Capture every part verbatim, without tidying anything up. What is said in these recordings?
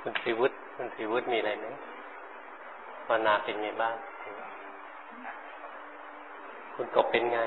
คุณทรีวุฒิคุณทรีวุฒิมีอะไรไหมภาวนาเป็นไงบ้างคุณกบเป็นไง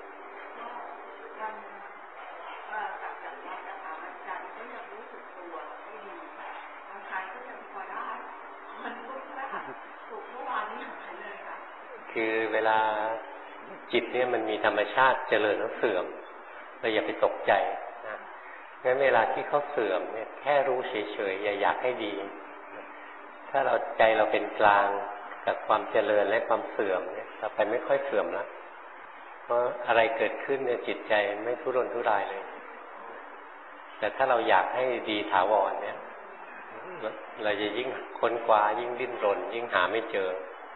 คือเวลาจิตเนี่ยมันมีธรรมชาติเจริญแล้วเสื่อมเราอย่าไปตกใจนะงั้นเวลาที่เขาเสื่อมเนี่ยแค่รู้เฉยๆอย่าอยากให้ดีถ้าเราใจเราเป็นกลางกับความเจริญและความเสื่อมเนี่ยต่อไปไม่ค่อยเสื่อมแล้วเพราะอะไรเกิดขึ้นเนี่ยจิตใจไม่ทุรนทุรายเลยแต่ถ้าเราอยากให้ดีถาวรเนี่ยเราจะยิ่งค้นคว้ายิ่งดิ้นรนยิ่งหาไม่เจอ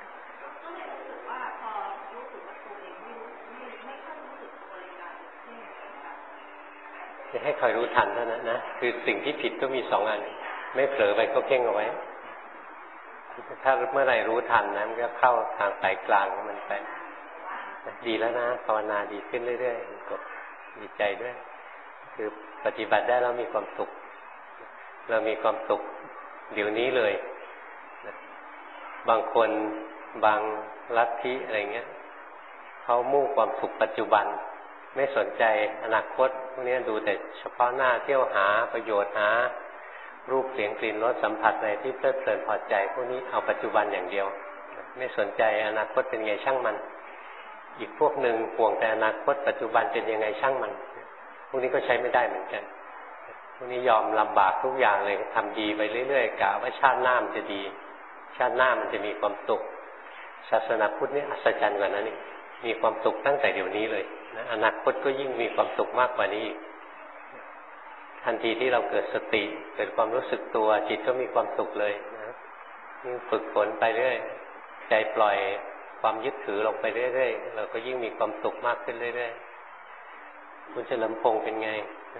จะให้คอยรู้ทันเท่านั้นนะคือสิ่งที่ผิดก็มีสองอันไม่เผลอไปก็เพ่งเอาไว้ถ้าเมื่อไหร่รู้ทันนะมันก็เข้าทางสายกลางของมันไปดีแล้วนะภาวนาดีขึ้นเรื่อยๆก็ดีใจด้วยคือปฏิบัติได้แล้วมีความสุขเรามีความสุขเดี๋ยวนี้เลยบางคนบางลัทธิอะไรเงี้ยเขามุ่งความสุขปัจจุบันไม่สนใจอนาคตพวกนี้ดูแต่เฉพาะหน้าเที่ยวหาประโยชน์หารูปเสียงกลิ่นรสสัมผัสอะไรที่เพลิดเพลินพอใจพวกนี้เอาปัจจุบันอย่างเดียวไม่สนใจอนาคตเป็นไงช่างมันอีกพวกหนึ่งห่วงแต่อนาคตปัจจุบันเป็นยังไงช่างมันพวกนี้ก็ใช้ไม่ได้เหมือนกันพวกนี้ยอมลำบากทุกอย่างเลยทำดีไปเรื่อยๆกะว่าชาติหน้ามันจะดีชาติหน้ามันจะมีความสุขศาสนาพุทธนี่อัศจรรย์กว่านั้นอีกมีความสุขตั้งแต่เดี๋ยวนี้เลยนะอนาคตก็ยิ่งมีความสุขมากกว่านี้อีกทันทีที่เราเกิดสติเกิดความรู้สึกตัวจิตก็มีความสุขเลยนะยิ่งฝึกฝนไปเรื่อยใจปล่อยความยึดถือลงไปเรื่อยๆเราก็ยิ่งมีความสุขมากขึ้นเรื่อยๆคุณเฉลิมพงษ์เป็นไง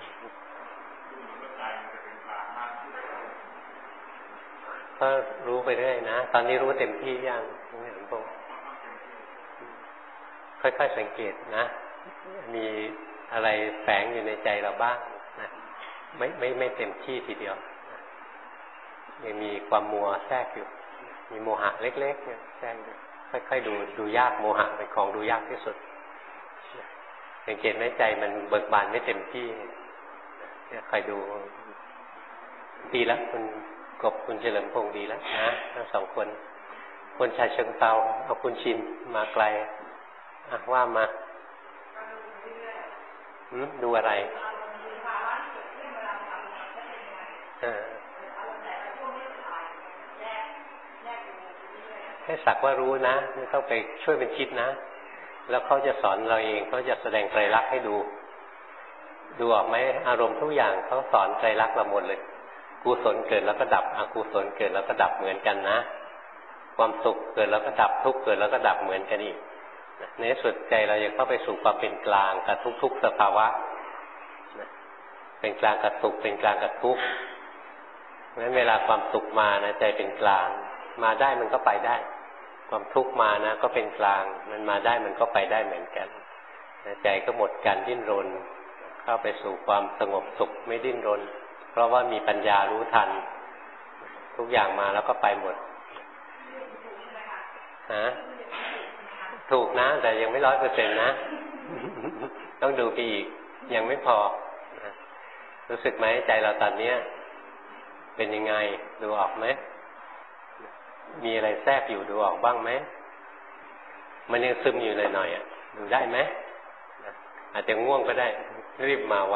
ก็รู้ไปเรื่อยนะตอนนี้รู้เต็มที่ยังคุณเฉลิมพงษ์ค่อยๆสังเกตนะมีอะไรแฝงอยู่ในใจเราบ้างนะไม่ไม่ไม่เต็มที่ทีเดียวยังมีความมัวแทรกอยู่มีโมหะเล็กๆเนี่ยแทรกอยู่ค่อยๆดูดูยากโมหะเป็นของดูยากที่สุดสังเกตไหมใจมันเบิกบานไม่เต็มที่เนี่ยคอยดูดีแล้วคุณกบคุณเฉลิมพงษ์ดีแล้วนะทั้งสองคนคนชายเชิงเตาเอาคุณชินมาไกลอ่ะว่ามาดูอะไรให้สักว่ารู้นะไม่ต้องไปช่วยเป็นคิดนะแล้วเขาจะสอนเราเองเขาจะแสดงไตรลักษณ์ให้ดูดูออกไหมอารมณ์ทุกอย่างเขาสอนไตรลักษณ์เราหมดเลยกุศลเกิดแล้วก็ดับอกุศลเกิดแล้วก็ดับเหมือนกันนะความสุขเกิดแล้วก็ดับทุกข์เกิดแล้วก็ดับเหมือนกันอีกในสุดใจเราจะเข้าไปสู่ความเป็นกลางกับทุกๆสภาวะเป็นกลางกับสุขเป็นกลางกับทุกข์เพราะฉะนั้นเวลาความสุขมานะใจเป็นกลางมาได้มันก็ไปได้ความทุกข์มานะก็เป็นกลางมันมาได้มันก็ไปได้เหมือนกันใจก็หมดการดิ้นรนเข้าไปสู่ความสงบสุขไม่ดิ้นรนเพราะว่ามีปัญญารู้ทันทุกอย่างมาแล้วก็ไปหมดฮะถูกนะแต่ยังไม่ร้อยเปอร์เซ็นต์นะต้องดูไปอีกยังไม่พอรู้สึกไหมใจเราตอนนี้เป็นยังไงดูออกไหมมีอะไรแทรกอยู่ดูออกบ้างไหมมันยังซึมอยู่หน่อยๆอ่ะดูได้ไหมอาจจะง่วงก็ได้รีบมาไว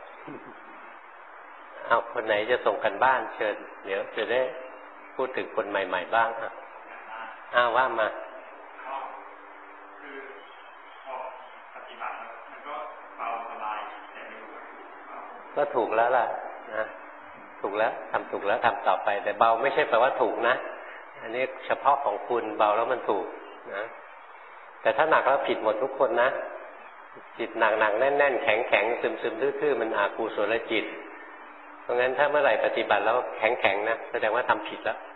เอาคนไหนจะส่งกันบ้านเชิญเดี๋ยวจะได้พูดถึงคนใหม่ๆบ้างอ่ะอ้าวว่ามาก็ถูกแล้วล่ะนะถูกแล้วทำถูกแล้วทำต่อไปแต่เบาไม่ใช่แปลว่าถูกนะอันนี้เฉพาะของคุณเบาแล้วมันถูกนะแต่ถ้าหนักแล้วผิดหมดทุกคนนะจิตหนักหนักแน่นแน่นแข็งแข็งซึมซึมทื่อๆมันอกุศลจิตเพราะงั้นถ้าเมื่อไหร่ปฏิบัติแล้วแข็งแข็งนะแสดงว่าทำผิดแล้ว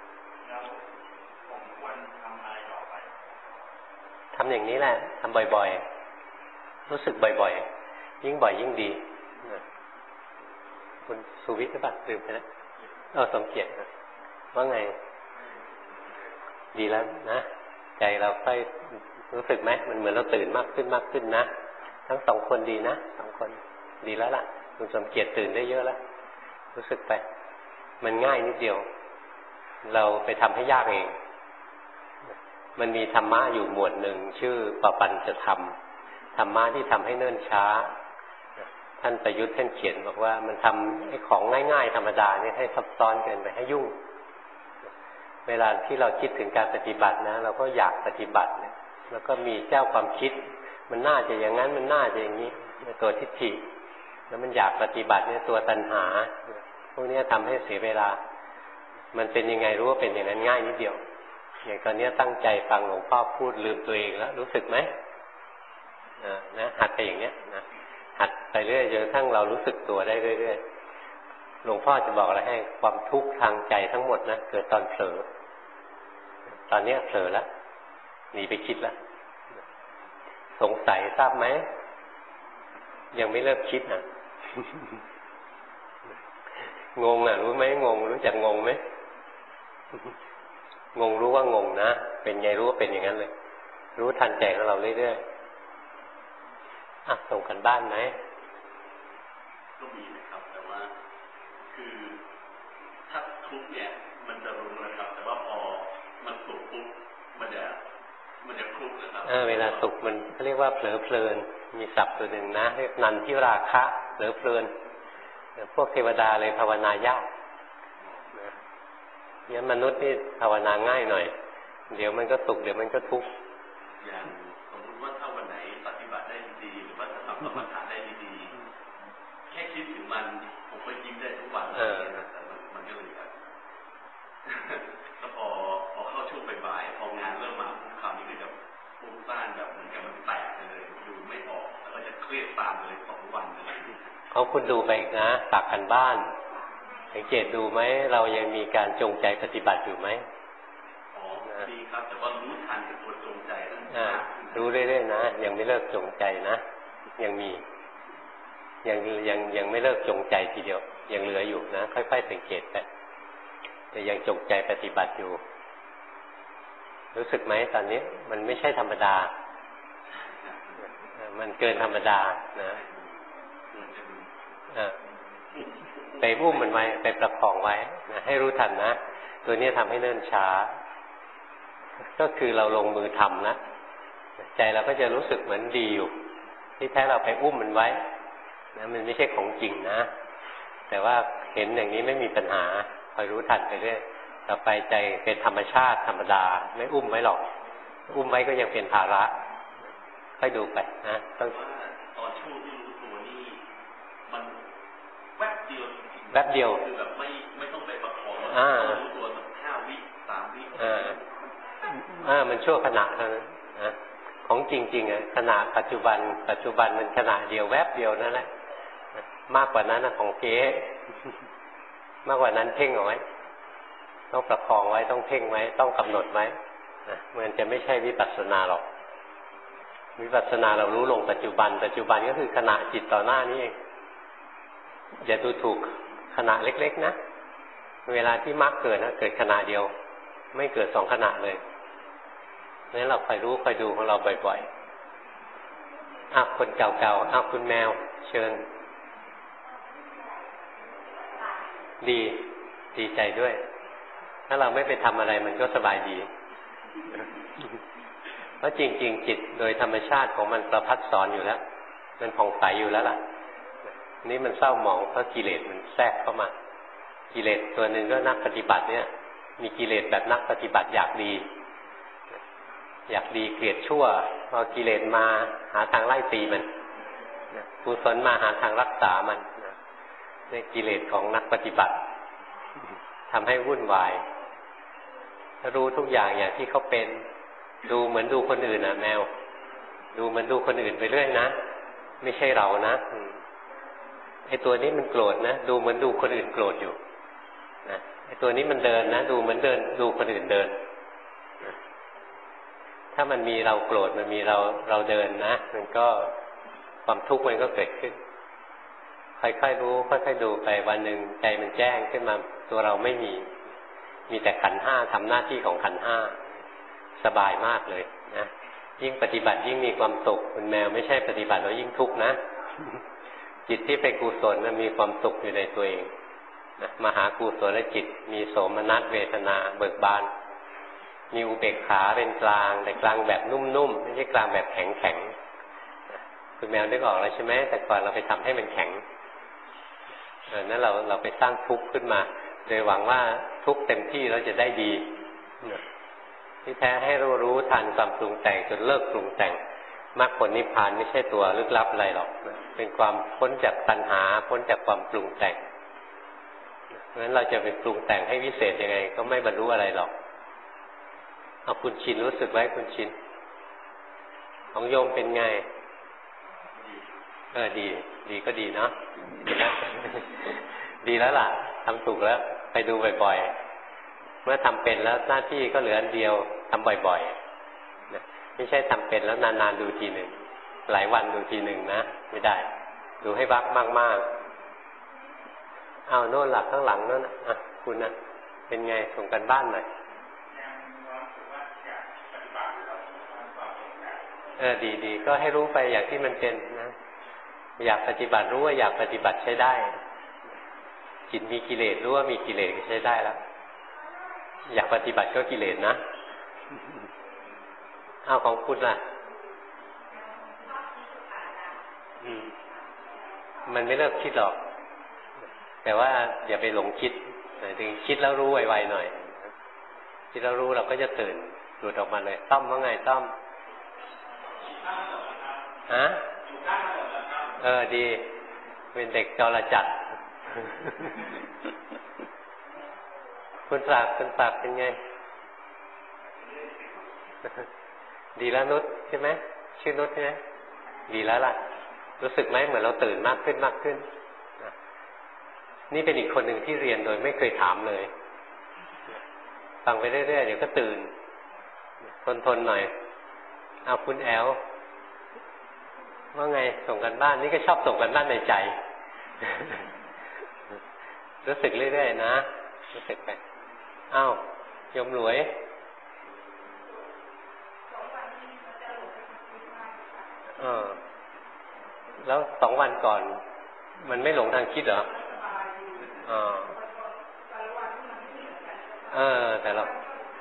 ทำอย่างนี้แหละทำบ่อยๆรู้สึกบ่อยๆยิ่งบ่อยยิ่งดีคุณสุวิทย์หรือเปล่าลืมไปแล้วเออสมเกียรติว่าไงดีแล้วนะใจเราค่อยรู้สึกไหมมันเหมือนเราตื่นมากขึ้นมากขึ้นนะทั้งสองคนดีนะสองคนดีแล้วล่ะคุณสมเกียรติตื่นได้เยอะแล้วรู้สึกไปมันง่ายนิดเดียวเราไปทำให้ยากเองมันมีธรรมะอยู่หมวดหนึ่งชื่อปปัญจะธรรมธรรมะที่ทำให้เนิ่นช้าท่านประยุทธ์ท่านเขียนบอกว่ามันทำไอ้ของง่ายๆธรรมดานี่ให้ซับซ้อนเกินไปให้ยุ่งเวลาที่เราคิดถึงการปฏิบัตินะเราก็อยากปฏิบัติเนี่ยแล้วก็มีเจ้าความคิดมันน่าจะอย่างนั้นมันน่าจะอย่างนี้ตัวทิฏฐิแล้วมันอยากปฏิบัติเนี่ยตัวตัณหาพวกนี้ทำให้เสียเวลามันเป็นยังไงรู้ว่าเป็นอย่างนั้นง่ายนิดเดียวอย่างตอนนี้ตั้งใจฟังหลวงพ่อพูดลืมตัวเองแล้วรู้สึกไหมนะหัดไปอย่างเนี้ยนะหัดไปเรื่อยจนกระทั่งเรารู้สึกตัวได้เรื่อยๆหลวงพ่อจะบอกอะไรให้ความทุกข์ทางใจทั้งหมดนะเกิดตอนเผลอตอนนี้เผลอแล้วหนีไปคิดแล้วสงสัยทราบไหมยังไม่เลิกคิดนะ งงอ่ะรู้ไหมงงรู้จักงงไหม งงรู้ว่างงนะเป็นไงรู้ว่าเป็นอย่างนั้นเลยรู้ทันใจของเราเรื่อยๆอ่ะส่งกันบ้านไหมก็มีนะครับแต่ว่าคือถ้าทุกเนี่ยมันจะรู้นะครับแต่ว่าพอมันสุขปุ๊บมันจะมันจะคลุกนะครับเออเวลาสุขมันเขาเรียกว่าเผลอเพลินมีศัพท์ตัวหนึ่งนะเรียกนันทิราคะเผลอเพลินพวกเทวดาเลยภาวนายากนะเนี่ยมนุษย์นี่ภาวนาง่ายหน่อยเดี๋ยวมันก็สุขเดี๋ยวมันก็ทุกข์อย่างสมมติว่าถ้าวันไหนปฏิบัติได้ดีหรือว่าจะทำสมถะได้ดีแค่คิดถึงมันผมก็ยิ้มได้ทุกวันเลยนะแต่มันก็เลยแบบแล้วพอพอเข้าช่วงบ่ายๆพองานเริ่มมาทุกคราวนี้ก็จะฟุ้งซ่านแบบเหมือนกับมันแตกเลยดูไม่ออกแล้วก็จะเครียดตามเลยสองวันเลยเขาคุณดูไปอีกนะฝากกันบ้านสังเกตดูไหมเรายังมีการจงใจปฏิบัติอยู่ไหมอ๋อดีครับแต่ว่ารู้ทันกับตัวจงใจนั่นรู้เรื่อยๆนะยังไม่เลิกจงใจนะยังมียังยังยังไม่เลิกจงใจทีเดียวยังเหลืออยู่นะค่อยๆสังเกตไปแต่ยังจงใจปฏิบัติอยู่รู้สึกไหมตอนนี้มันไม่ใช่ธรรมดามันเกินธรรมดานะไปอุ้มมันไว้ไปประคองไว้นะให้รู้ทันนะตัวนี้ทำให้เนิ่นช้าก็คือเราลงมือทำนะใจเราก็จะรู้สึกเหมือนดีอยู่ที่แท้เราไปอุ้มมันไว้นะมันไม่ใช่ของจริงนะแต่ว่าเห็นอย่างนี้ไม่มีปัญหาคอยรู้ทันไปเรื่อยต่อไปใจเป็นธรรมชาติธรรมดาไม่อุ้มไว้หรอกอุ้มไว้ก็ยังเป็นภาระค่อยดูไปนะต้องตอนช่วงที่รู้ตัวนี่มันแวบเดียวแวบเดียวคือแบบไม่ไม่ต้องไปประคองอ่ารู้ตัวสักห้าวิสามวิอ่าอ่ามันชั่วขณะเท่านั้นนะของจริงๆอ่ะขณะปัจจุบันปัจจุบันมันขณะเดียวแวบเดียวนั่นแหละมากกว่านั้นนะของเก๊มากกว่านั้นเพ่งเอาไว้ต้องประคองไว้ต้องเพ่งไว้ต้องกำหนดไว้นะมันจะไม่ใช่วิปัสสนาหรอกวิปัสสนาเรารู้ลงปัจจุบันปัจจุบันก็คือขณะจิตต่อหน้านี้เองอย่าดูถูกขณะเล็กๆนะเวลาที่มรรคเกิดนะเกิดขณะเดียวไม่เกิดสองขณะเลยงั้นเราคอยรู้คอยดูของเราบ่อยๆอ่ะคนเก่าๆอ่ะคุณแมวเชิญดีดีใจด้วยถ้าเราไม่ไปทำอะไรมันก็สบายดีเพราะจริงๆจิตโดยธรรมชาติของมันประพัดสอนอยู่แล้วมันผ่องใสอยู่แล้วล่ะนี่มันเศร้าหมองเพราะกิเลสมันแทรกเข้ามากิเลสตัวหนึ่งก็นักปฏิบัติเนี่ยมีกิเลสแบบนักปฏิบัติอยากดีอยากดีเกลียดชั่วพอกิเลสมาหาทางไล่ตีมันกุศลมาหาทางรักษามันนี่กิเลสของนักปฏิบัติทำให้วุ่นวายรู้ทุกอย่างอย่างที่เขาเป็นดูเหมือนดูคนอื่นนะแมวดูเหมือนดูคนอื่นไปเรื่อยนะไม่ใช่เรานะไอ้ตัวนี้มันโกรธนะดูเหมือนดูคนอื่นโกรธอยู่นะไอ้ตัวนี้มันเดินนะดูเหมือนเดินดูคนอื่นเดินนะถ้ามันมีเราโกรธมันมีเราเราเดินนะมันก็ความทุกข์มันก็เกิดขึ้นค่อยๆรู้ค่อยๆดูไปวันหนึ่งใจมันแจ้งขึ้นมาตัวเราไม่มีมีแต่ขันธ์ห้าทำหน้าที่ของขันธ์ห้าสบายมากเลยนะยิ่งปฏิบัติยิ่งมีความสุขคุณแมวไม่ใช่ปฏิบัติแล้วยิ่งทุกข์นะจิตที่เป็นกุศลมันมีความสุขอยู่ในตัวเองนะมหากุศลจิตมีโสมนัสเวทนาเบิกบานมีอุเบกขาเป็นกลางแต่กลางแบบนุ่มๆไม่ใช่กลางแบบแข็งๆคุณแมวนึกออกแล้วใช่ไหมแต่ก่อนเราไปทำให้มันแข็งเออนั่นเราเราไปสร้างทุกข์ขึ้นมาโดยหวังว่าทุกข์เต็มที่เราจะได้ดีที่แท้ให้รู้รู้ทันความปรุงแต่งจนเลิกปรุงแต่งมรรคผลนิพพานไม่ใช่ตัวลึกลับอะไรหรอกเป็นความพ้นจากตัณหาพ้นจากความปรุงแต่งเพราะฉะนั้นเราจะไปปรุงแต่งให้วิเศษยังไงก็ไม่บรรลุอะไรหรอกเอาคุณชินรู้สึกไว้คุณชินของโยมเป็นไงเออดีดีก็ดีเนาะดีแล้วล่ะทำถูกแล้วไปดูบ่อยๆเมื่อทำเป็นแล้วหน้าที่ก็เหลืออันเดียวทำบ่อยๆนะไม่ใช่ทำเป็นแล้วนานๆดูทีหนึ่งหลายวันดูทีหนึ่งนะไม่ได้ดูให้วักมากๆเอาโน่นหลักข้างหลังโน่นอ่ะคุณนะเป็นไงส่งกันบ้านหน่อยเออดีๆก็ให้รู้ไปอย่างที่มันเป็นนะอยากปฏิบัติรู้ว่าอยากปฏิบัติใช้ได้จิตมีกิเลสรู้ว่ามีกิเลสใช้ได้แล้วอยากปฏิบัติก็กิเลสนะเอาของคุณล่ะอืมมันไม่เลิกคิดหรอกแต่ว่าอย่าไปหลงคิดหมายถึงคิดแล้วรู้ไวๆหน่อยคิดแล้วรู้เราก็จะตื่นหลุดออกมาเลยต้อมว่าไงต้อมฮะเออดีเป็นเด็กจรจัดคุณฝากคุณฝากเป็นไงดีแล้วนุชใช่ไหมชื่อนุชใช่ไหมดีแล้วล่ะรู้สึกไหมเหมือนเราตื่นมากขึ้นมากขึ้นนี่เป็นอีกคนหนึ่งที่เรียนโดยไม่เคยถามเลยฟังไปเรื่อยๆเดี๋ยวก็ตื่นทนๆหน่อยเอาคุณแอลว่าไงส่งกันบ้านนี่ก็ชอบส่งกันบ้านในใจรู้สึกเรื่อยๆนะรู้สึกไปอ้าวยมรวยเออแล้วสองวันก่อนมันไม่หลงทางคิดเหรออ๋อเออแต่เรา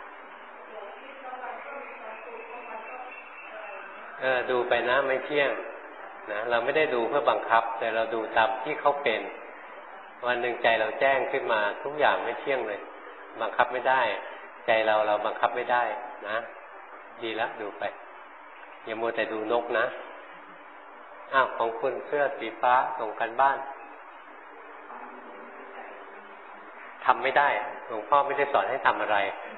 เออดูไปนะไม่เที่ยงนะเราไม่ได้ดูเพื่อบังคับแต่เราดูตามที่เขาเป็นวันหนึ่งใจเราแจ้งขึ้นมาทุกอย่างไม่เที่ยงเลยบังคับไม่ได้ใจเราเราบังคับไม่ได้นะดีแล้วดูไปอย่ามัวแต่ดูนกนะอ้าวของคุณเสื้อสีฟ้าส่งกันบ้านทำไม่ได้หลวงพ่อไม่ได้สอนให้ทำอะไร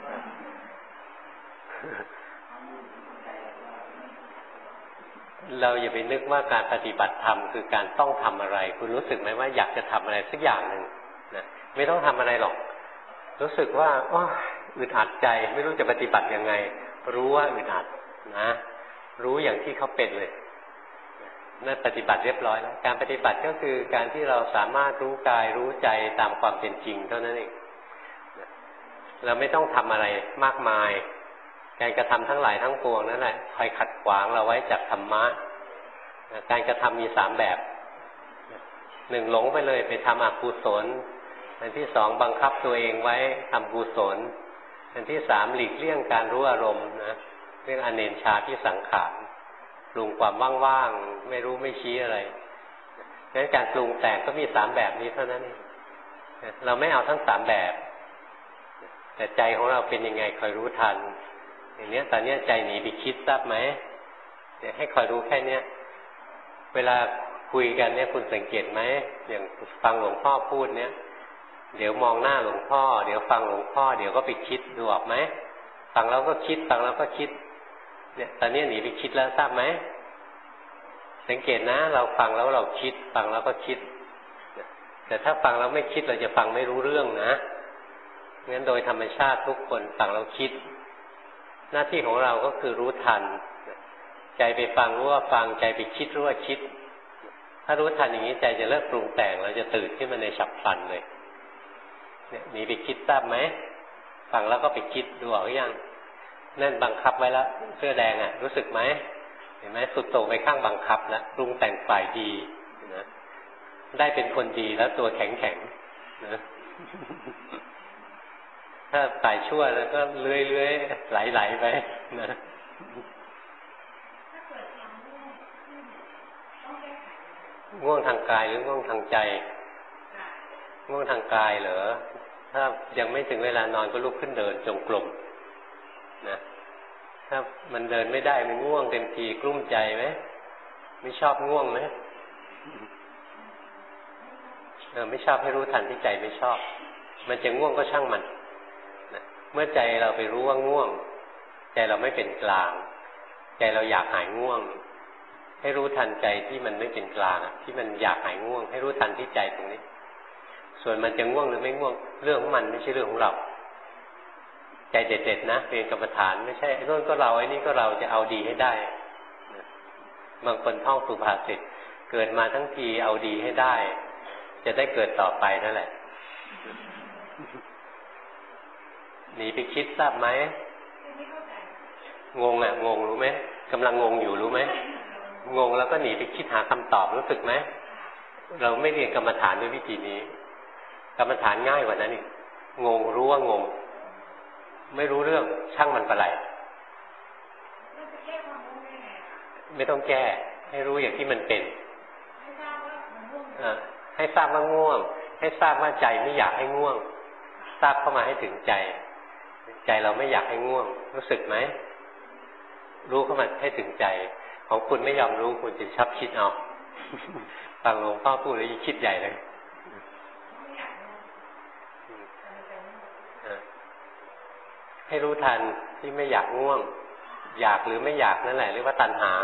เราอย่าไปนึกว่าการปฏิบัติธรรมคือการต้องทำอะไรคุณรู้สึกไหมว่าอยากจะทำอะไรสักอย่างหนึ่งนะไม่ต้องทำอะไรหรอกรู้สึกว่าโอ้อึดอัดใจไม่รู้จะปฏิบัติยังไงรู้ว่าอึดอัดนะรู้อย่างที่เขาเป็นเลยนั่นปฏิบัติเรียบร้อยแล้วการปฏิบัติก็คือการที่เราสามารถรู้กายรู้ใจตามความเป็นจริงเท่านั้นเองเราไม่ต้องทำอะไรมากมายการกระทำทั้งหลายทั้งปวงนั่นแหละคอยขัดขวางเราไว้จากธรรมะการกระทำมีสามแบบหนึ่งหลงไปเลยไปทำอกุศลอันที่สองบังคับตัวเองไว้ทำกุศลอันที่สามหลีกเลี่ยงการรู้อารมณ์นะเรื่องอเนชชาที่สังขารปรุงความว่างๆไม่รู้ไม่ชี้อะไรงั้นการปรุงแต่งก็มีสามแบบนี้เท่านั้นเองเราไม่เอาทั้งสามแบบแต่ใจของเราเป็นยังไงคอยรู้ทันอย่างนี้ตอนนี้ใจหนีไปคิดทราบไหมเดี๋ยวให้คอยรู้แค่เนี้ยเวลาคุยกันเนี่ยคุณสังเกตไหมอย่างฟังหลวงพ่อพูดเนี้ยเดี๋ยวมองหน้าหลวงพ่อเดี๋ยวฟังหลวงพ่อเดี๋ยวก็ไปคิดดูออกไหมฟังแล้วก็คิดฟังแล้วก็คิดเนี่ยตอนนี้หนีไปคิดแล้วทราบไหมสังเกตนะเราฟังแล้วเราคิดฟังแล้วก็คิดแต่ถ้าฟังแล้วไม่คิดเราจะฟังไม่รู้เรื่องนะงั้นโดยธรรมชาติทุกคนฟังแล้วคิดหน้าที่ของเราก็คือรู้ทันใจไปฟังรู้ว่าฟังใจไปคิดรู้ว่าคิดทถ้ารู้ทันอย่างนี้ใจจะเลิกปรุงแต่งเราจะตื่นขึ้นมาในฉับพลันเลยเนี่ยหนีไปคิดทราบไหมฟังแล้วก็ไปคิดดูออกหรือยังนั่นบังคับไว้แล้วเสื้อแดงอ่ะรู้สึกไหมเห็นไหมสุดโต่งไปข้างบังคับแล้วปรุงแต่งฝ่ายดีนะได้เป็นคนดีแล้วตัวแข็งแข็งนะถ้าฝ่ายชั่วแล้วก็เลื้อยเลื้อยไหลไหลไปนะง่วงทางกายหรือง่วงทางใจง่วงทางกายเหรอถ้ายังไม่ถึงเวลานอนก็ลุกขึ้นเดินจงกรมนะถ้ามันเดินไม่ได้มันง่วงเต็มทีกลุ้มใจไหมไม่ชอบง่วงไหมเออไม่ชอบให้รู้ทันที่ใจไม่ชอบมันจะง่วงก็ช่างมันนะเมื่อใจเราไปรู้ว่าง่วงใจเราไม่เป็นกลางใจเราอยากหายง่วงให้รู้ทันใจที่มันไม่เป็นกลางที่มันอยากหายง่วงให้รู้ทันที่ใจตรงนี้ส่วนมันจะง่วงหรือไม่ง่วงเรื่องของมันไม่ใช่เรื่องของเราใจเด็ดๆนะเรียนกรรมฐานไม่ใช่ไอ้นู่นก็เราไอ้นี่ก็เราจะเอาดีให้ได้บางคนท่องสุภาษิตเกิดมาทั้งทีเอาดีให้ได้จะได้เกิดต่อไปนั่นแหละหนีไปคิดทราบไหมงงอ่ะงงรู้ไหมกำลังงงอยู่รู้ไหมงงแล้วก็หนีไปคิดหาคำตอบรู้สึกไหมเราไม่เรียนกรรมฐานด้วยวิธีนี้กรรมฐานง่ายกว่านั้นอีกงงรู้ว่างงไม่รู้เรื่องช่างมันไปเลยไม่ต้องแก้ให้รู้อย่างที่มันเป็นให้ทราบว่าง่วงให้ทราบว่าใจไม่อยากให้ง่วงทราบเข้ามาให้ถึงใจใจเราไม่อยากให้ง่วงรู้สึกไหมรู้เข้ามาให้ถึงใจของคุณไม่ยอมรู้คุณจะชอบคิดเอาฟังหลวงพ่อพูดแล้วยิ่งคิดใหญ่เลยให้รู้ทันที่ไม่อยากง่วงอยากหรือไม่อยากนั่นแหละเรียกว่าตัณหา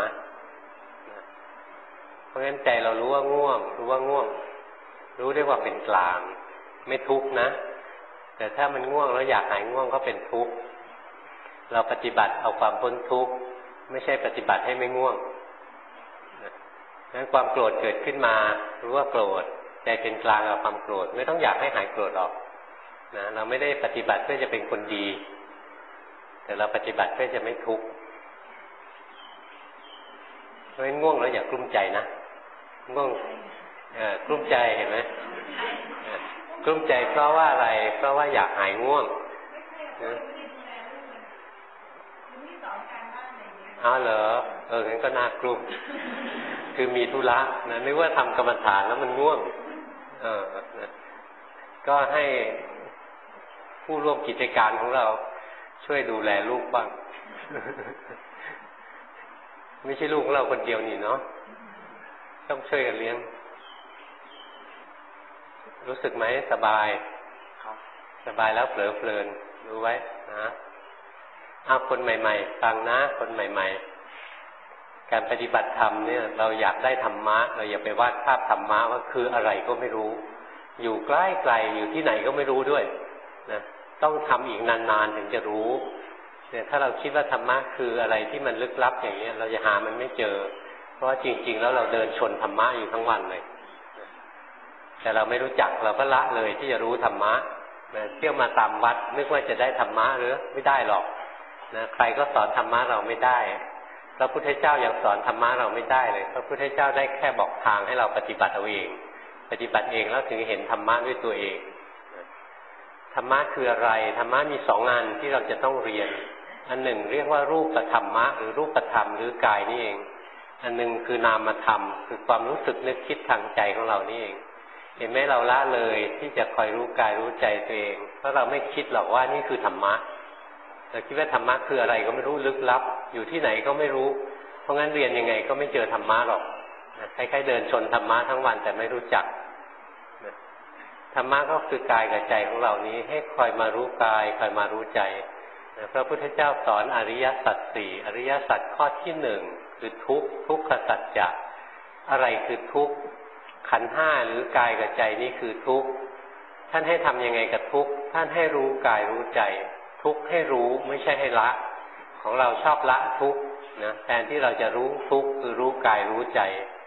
เพราะฉะนั้นใจเรารู้ว่าง่วงรู้ว่าง่วงรู้ได้ว่าเป็นกลางไม่ทุกข์นะแต่ถ้ามันง่วงแล้วอยากหายง่วงก็เป็นทุกข์เราปฏิบัติเอาความพ้นทุกข์ไม่ใช่ปฏิบัติให้ไม่ง่วงงั้นความโกรธเกิดขึ้นมารู้ว่าโกรธใจเป็นกลางกับความโกรธไม่ต้องอยากให้หายโกรธหรอกนะเราไม่ได้ปฏิบัติเพื่อจะเป็นคนดีแต่เราปฏิบัติเพื่อจะไม่ทุกข์เพราะฉะนั้นง่วงแล้วอย่ากลุ้มใจนะง่วงเอ่อกลุ้มใจเห็นไหมกลุ้มใจเพราะว่าอะไรเพราะว่าอยากหายง่วงนะอ้าวเหรอเอองั้นก็น่ากลุ้มคือมีธุระนะนึกว่าทำกรรมฐานแล้วมันง่วงเออนะก็ให้ผู้ร่วมกิจการของเราช่วยดูแลลูกบ้างไม่ใช่ลูกของเราคนเดียวนี่เนาะต้องช่วยกันเลี้ยงรู้สึกไหมสบายสบายแล้วเผลอเพลินรู้ไว้นะอ้าวคนใหม่ๆฟังนะคนใหม่ๆการปฏิบัติธรรมเนี่ยเราอยากได้ธรรมะเราอย่าไปวาดภาพธรรมะว่าคืออะไรก็ไม่รู้อยู่ใกล้ไกลอยู่ที่ไหนก็ไม่รู้ด้วยนะต้องทำอีกนานๆถึงจะรู้เนี่ยถ้าเราคิดว่าธรรมะคืออะไรที่มันลึกลับอย่างเงี้ยเราจะหามันไม่เจอเพราะจริงๆแล้วเราเดินชนธรรมะอยู่ทั้งวันเลยแต่เราไม่รู้จักเราก็ละเลยที่จะรู้ธรรมะนะเที่ยวมาตามวัดนึกว่าจะได้ธรรมะหรือไม่ได้หรอกนะใครก็สอนธรรมะเราไม่ได้พระพุทธเจ้ายังสอนธรรมะเราไม่ได้เลยพระพุทธเจ้าได้แค่บอกทางให้เราปฏิบัติเอาเองปฏิบัติเองแล้วถึงเห็นธรรมะด้วยตัวเองธรรมะคืออะไรธรรมะมีสองงานที่เราจะต้องเรียนอันหนึ่งเรียกว่ารูปธรรมะหรือรูปธรรมหรือกายนี่เองอันหนึ่งคือนามธรรมคือความรู้สึกนึกคิดทางใจของเรานี่เองเห็นไหมเราละเลยที่จะคอยรู้กายรู้ใจตัวเองเพราะเราไม่คิดหรอกว่านี่คือธรรมะเราคิดว่าธรรมะคืออะไรก็ไม่รู้ลึกลับอยู่ที่ไหนก็ไม่รู้เพราะงั้นเรียนยังไงก็ไม่เจอธรรมะหรอกคล้ายๆเดินชนธรรมะทั้งวันแต่ไม่รู้จักธรรมะก็คือกายกับใจของเรานี้ให้คอยมารู้กายคอยมารู้ใจพระพุทธเจ้าสอนอริยสัจสี่อริยสัจข้อที่หนึ่งคือทุกข์ทุกขสัจจะอะไรคือทุกข์ขันธ์ห้าหรือกายกับใจนี่คือทุกข์ท่านให้ทำยังไงกับทุกข์ท่านให้รู้กายรู้ใจทุกข์ให้รู้ไม่ใช่ให้ละของเราชอบละทุกข์นะแทนที่เราจะรู้ทุกข์คือรู้กายรู้ใจ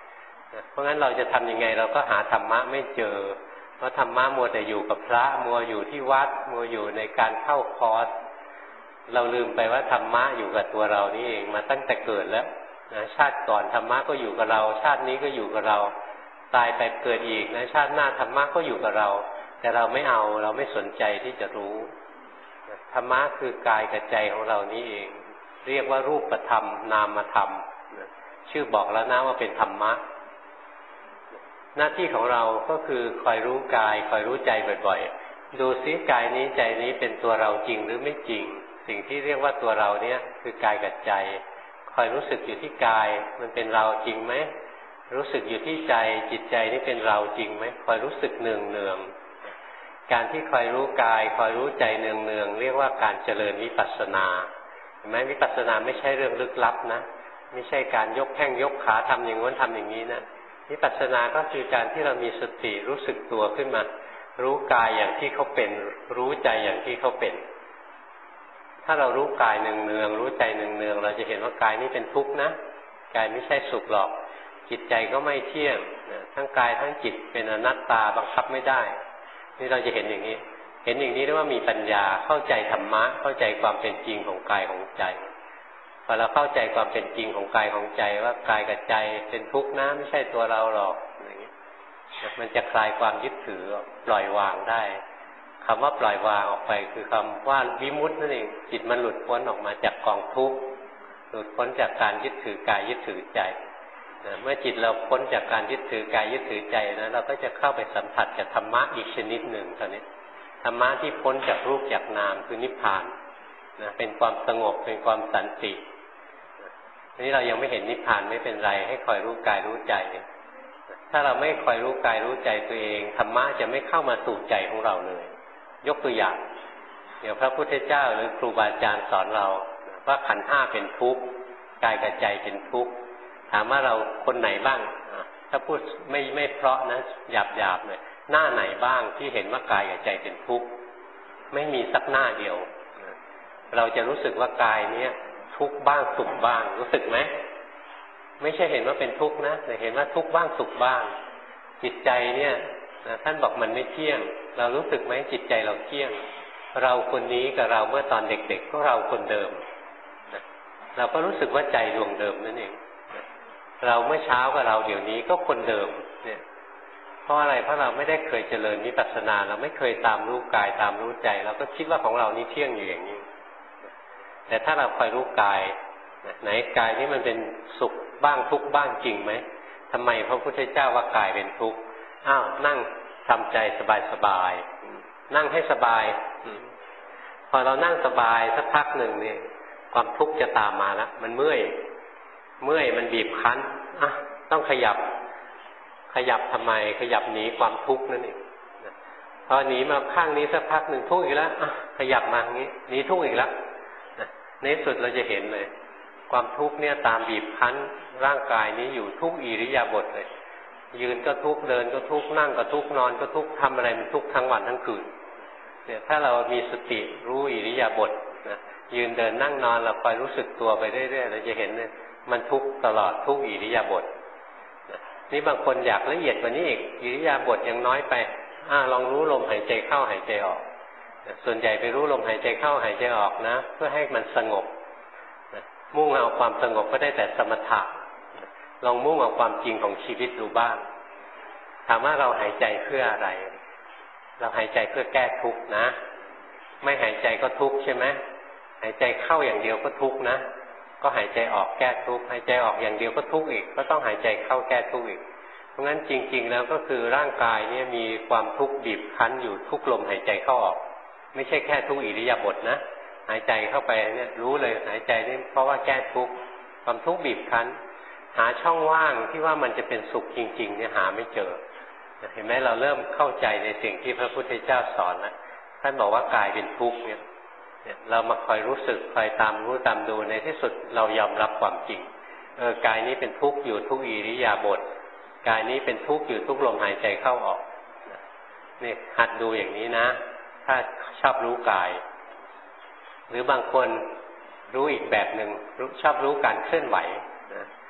เพราะงั้นเราจะทำยังไงเราก็หาธรรมะไม่เจอเพราะธรรมะมัวแต่อยู่กับพระมัวอยู่ที่วัดมัวอยู่ในการเข้าคอร์สเราลืมไปว่าธรรมะอยู่กับตัวเรานี่เองมาตั้งแต่เกิดแล้วนะชาติก่อนธรรมะก็อยู่กับเราชาตินี้ก็อยู่กับเราตายไปเกิดอีกนะชาติหน้าธรรมะก็อยู่กับเราแต่เราไม่เอาเราไม่สนใจที่จะรู้ธรรมะคือกายกับใจของเรานี่เองเรียกว่ารูปธรรมนามธรรมชื่อบอกแล้วนะว่าเป็นธรรมะหน้าที่ของเราก็คือคอยรู้กายคอยรู้ใจบ่อยๆดูซิกายนี้ใจนี้เป็นตัวเราจริงหรือไม่จริงสิ่งที่เรียกว่าตัวเราเนี่ยคือกายกับใจคอยรู้สึกอยู่ที่กายมันเป็นเราจริงไหมรู้สึกอยู่ที่ใจจิตใจนี่เป็นเราจริงไหมคอยรู้สึกเนืองเนืองการที่คอยรู้กายคอยรู้ใจเนืองเนืองเรียกว่าการเจริญวิปัสสนาเห็นไหมวิปัสสนาไม่ใช่เรื่องลึกลับนะไม่ใช่การยกแข้งยกขาทำอย่างนู้นทำอย่างนี้นะวิปัสสนาก็คือการที่เรามีสติรู้สึกตัวขึ้นมารู้กายอย่างที่เขาเป็นรู้ใจอย่างที่เขาเป็นถ้าเรารู้กายเนืองๆรู้ใจเนืองๆเราจะเห็นว่ากายนี้เป็นทุกข์นะกายไม่ใช่สุขหรอกจิตใจก็ไม่เที่ยงทั้งกายทั้งจิตเป็นอนัตตาบังคับไม่ได้นี่เราจะเห็นอย่างนี้เห็นอย่างนี้เรียกว่ามีปัญญาเข้าใจธรรมะเข้าใจความเป็นจริงของกายของใจพอเราเข้าใจความเป็นจริงของกายของใจว่ากายกับใจเป็นทุกข์นะไม่ใช่ตัวเราหรอกอย่างนี้มันจะคลายความยึดถือปล่อยวางได้คำว่าปล่อยวางออกไปคือคำว่าวิมุตตินั่นเองจิตมันหลุดพ้นออกมาจากกองทุกข์หลุดพ้นจากการยึดถือกายยึดถือใจเมื่อจิตเราพ้นจากการยึดถือกายยึดถือใจนะเราก็จะเข้าไปสัมผัสกับธรรมะอีกชนิดหนึ่งตอนนี้ธรรมะที่พ้นจากรูปจากนามคือนิพพานนะเป็นความสงบเป็นความสันตินี่เรายังไม่เห็นนิพพานไม่เป็นไรให้คอยรู้กายรู้ใจถ้าเราไม่คอยรู้กายรู้ใจตัวเองธรรมะจะไม่เข้ามาสู่ใจของเราเลยยกตัวอย่างเดี๋ยวพระพุทธเจ้าหรือครูบาอาจารย์สอนเราว่าขันธ์ห้าเป็นทุกข์กายกับใจเป็นทุกข์ถามว่าเราคนไหนบ้างถ้าพูดไม่ไม่เพราะนะหยาบหยาบเลยหน้าไหนบ้างที่เห็นว่ากายกับใจเป็นทุกข์ไม่มีสักหน้าเดียวเราจะรู้สึกว่ากายเนี้ยทุกข์บ้างสุขบ้างรู้สึกไหมไม่ใช่เห็นว่าเป็นทุกข์นะแต่เห็นว่าทุกข์บ้างสุขบ้างจิตใจเนี่ยท่านบอกมันไม่เที่ยงเรารู้สึกไหมจิตใจเราเที่ยงเราคนนี้กับเราเมื่อตอนเด็กๆก็เราคนเดิมเราก็รู้สึกว่าใจดวงเดิมนั่นเองเราเมื่อเช้ากับเราเดี๋ยวนี้ก็คนเดิมเนี่ยเพราะอะไรเพราะเราไม่ได้เคยเจริญวิปัสสนาเราไม่เคยตามรู้กายตามรู้ใจเราก็คิดว่าของเรานี่เที่ยงอยู่อย่างนี้แต่ถ้าเราคอยรู้กายไหนกายนี้มันเป็นสุขบ้างทุกข์บ้างจริงไหมทำไมพระพุทธเจ้าว่ากายเป็นทุกข์อ้าวนั่งทำใจสบายๆนั่งให้สบายพอเรานั่งสบายสักพักหนึ่งนี่ความทุกข์จะตามมาแล้วมันเมื่อยเมื่อยมันบีบคั้นอ่ะต้องขยับขยับทำไมขยับหนีความทุกข์นั่นเองพอหนีมาข้างนี้สักพักหนึ่งทุกข์อีกแล้วอ่ะขยับมาอย่างนี้หนีทุกข์อีกแล้วในสุดเราจะเห็นเลยความทุกข์เนี่ยตามบีบคั้นร่างกายนี้อยู่ทุกอิริยาบถเลยยืนก็ทุกข์เดินก็ทุกข์นั่งก็ทุกข์นอนก็ทุกข์ทำอะไรมันทุกข์ทั้งวันทั้งคืนเนี่ยถ้าเรามีสติรู้อิริยาบถนะยืนเดินนั่งนอนเราคอยรู้สึกตัวไปเรื่อยๆเราจะเห็นเนี่ยมันทุกข์ตลอดทุกอิริยาบถนี่บางคนอยากละเอียดกว่านี้อีกอิริยาบถยังน้อยไปอ่าลองรู้ลมหายใจเข้าหายใจออกส่วนใหญ่ไปรู้ลมหายใจเข้าหายใจออกนะเพื่อให้มันสงบมุ่งเอาความสงบก็ได้แต่สมถะลองมุ่งเอาความจริงของชีวิตดูบ้างถามว่าเราหายใจเพื่ออะไรเราหายใจเพื่อแก้ทุกข์นะไม่หายใจก็ทุกข์ใช่ไหมหายใจเข้าอย่างเดียวก็ทุกข์นะก็หายใจออกแก้ทุกข์หายใจออกอย่างเดียวก็ทุกข์อีกก็ต้องหายใจเข้าแก้ทุกข์อีกเพราะงั้นจริงๆแล้วก็คือร่างกายเนี่ยมีความทุกข์บีบคั้นอยู่ทุกลมหายใจเข้าออกไม่ใช่แค่ทุกอิริยาบถนะหายใจเข้าไปเนี่ยรู้เลยหายใจนี่เพราะว่าแก้ทุกข์ความทุกข์บีบคั้นหาช่องว่างที่ว่ามันจะเป็นสุขจริงๆเนี่ยหาไม่เจอเห็นไหมเราเริ่มเข้าใจในสิ่งที่พระพุทธเจ้าสอนแล้วท่านบอกว่ากายเป็นทุกข์เนี่ยเรามาคอยรู้สึกคอยตามรู้ตามดูในที่สุดเรายอมรับความจริงเออกายนี้เป็นทุกข์อยู่ทุกอิริยาบถกายนี้เป็นทุกข์อยู่ทุกลมหายใจเข้าออกนี่หัดดูอย่างนี้นะถ้าชอบรู้กายหรือบางคนรู้อีกแบบหนึ่งชอบรู้การเคลื่อนไหวนะ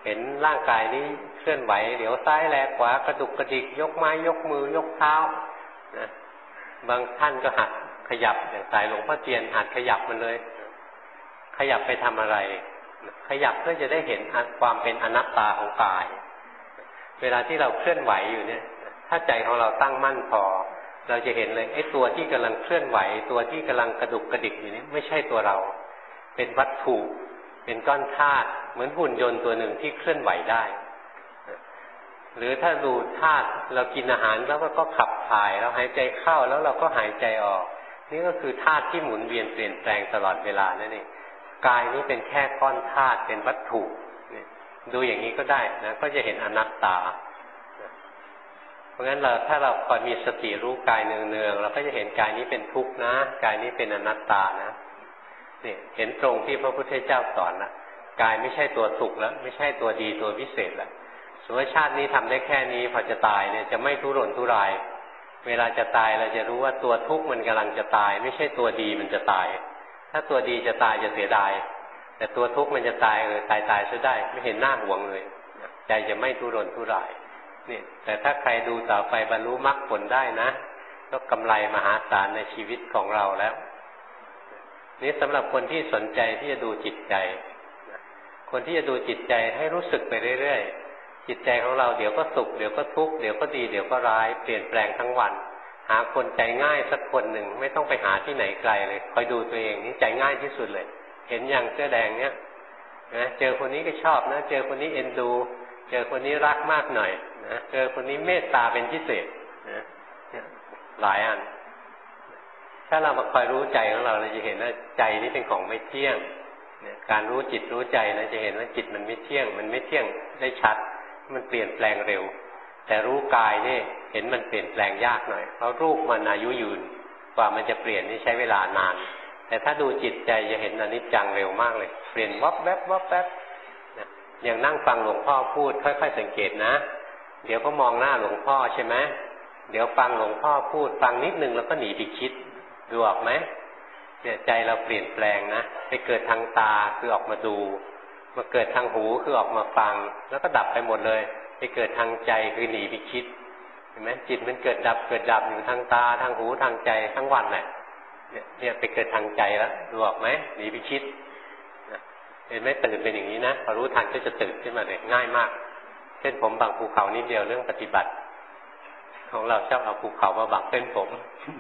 เห็นร่างกายนี้เคลื่อนไหวเดี๋ยวซ้ายแลขวากระดุกกระดิกยกไม้ยกมือยกเท้านะบางท่านก็หัดขยับอย่างสายหลวงพ่อเทียนหัดขยับมันเลยขยับไปทำอะไรขยับเพื่อจะได้เห็นความเป็นอนัตตาของกายเวลาที่เราเคลื่อนไหวอยู่เนี่ยถ้าใจของเราตั้งมั่นพอเราจะเห็นเลยไอ้ตัวที่กำลังเคลื่อนไหวตัวที่กำลังกระดุกกระดิกอยู่นี้ไม่ใช่ตัวเราเป็นวัตถุเป็นก้อนธาตุเหมือนหุ่นยนต์ตัวหนึ่งที่เคลื่อนไหวได้หรือถ้าดูธาตุเรากินอาหารแล้วก็ขับถ่ายเราหายใจเข้าแล้วเราก็หายใจออกนี่ก็คือธาตุที่หมุนเวียนเปลี่ยนแปลงตลอดเวลานั่นเองกายนี้เป็นแค่ก้อนธาตุเป็นวัตถุดูอย่างนี้ก็ได้นะก็จะเห็นอนัตตาเพราะงั้นเราถ้าเราคอยมีสติรู้กายเนืองๆเราก็จะเห็นกายนี้เป็นทุกข์นะกายนี้เป็นอนัตตานะนี่เห็นตรงที่พระพุทธเจ้าสอนนะกายไม่ใช่ตัวสุขแล้วไม่ใช่ตัวดีตัววิเศษแล้วสมมติชาตินี้ทำได้แค่นี้พอจะตายเนี่ยจะไม่ทุรนทุรายเวลาจะตายเราจะรู้ว่าตัวทุกข์มันกำลังจะตายไม่ใช่ตัวดีมันจะตายถ้าตัวดีจะตายจะเสียดายแต่ตัวทุกข์มันจะตายเออตายตายซะได้ไม่เห็นหน้าห่วงเลยใจจะไม่ทุรนทุรายนี่แต่ถ้าใครดูต่อไปบรรลุมรรคผลได้นะก็กำไรมหาศาลในชีวิตของเราแล้วนี่สำหรับคนที่สนใจที่จะดูจิตใจคนที่จะดูจิตใจให้รู้สึกไปเรื่อยๆจิตใจของเราเดี๋ยวก็สุขเดี๋ยวก็ทุกข์เดี๋ยวก็ดีเดี๋ยวก็ร้ายเปลี่ยนแปลงทั้งวันหาคนใจง่ายสักคนหนึ่งไม่ต้องไปหาที่ไหนไกลเลยคอยดูตัวเองนี่ใจง่ายที่สุดเลยเห็นอย่างเสื้อแดงเนี้ยนะเจอคนนี้ก็ชอบนะเจอคนนี้เอ็นดูเจอคนนี้รักมากหน่อยนะเจอคนนี้เมตตาเป็นพิเศษนะหลายอันถ้าเรามาคอยรู้ใจของเราเราจะเห็นว่าใจนี้เป็นของไม่เที่ยงการรู้จิตรู้ใจนะจะเห็นว่าจิตมันไม่เที่ยงมันไม่เที่ยงได้ชัดมันเปลี่ยนแปลงเร็วแต่รู้กายนี่เห็นมันเปลี่ยนแปลงยากหน่อยเพราะรูปมันอายุยืนกว่ามันจะเปลี่ยนนี่ใช้เวลานานแต่ถ้าดูจิตใจจะเห็นอนิจจังเร็วมากเลยเปลี่ยนวับแวบวับแวบอย่างนั่งฟังหลวงพ่อพูดค่อยๆสังเกตนะเดี๋ยวก็มองหน้าหลวงพ่อใช่ไหมเดี๋ยวฟังหลวงพ่อพูดฟังนิดนึงแล้วก็หนีไปคิดดูออกไหมเนี่ยใจเราเปลี่ยนแปลงนะไปเกิดทางตาคือออกมาดูมาเกิดทางหูคือออกมาฟังแล้วก็ดับไปหมดเลยไปเกิดทางใจคือหนีไปคิดเห็นไหมจิตมันเกิดดับเกิดดับอยู่ทางตาทางหูทางใจทั้งวันแหละเนี่ยเนี่ยไปเกิดทางใจแล้วดูออกไหมหนีไปคิดเห็นไหมตื่นเป็นอย่างนี้นะพอรู้ทันก็จะตื่นขึ้นมาเลยง่ายมากเส้นผมบังภูเขานิดเดียวเรื่องปฏิบัติของเราชอบเอาภูเขามาบังเส้นผม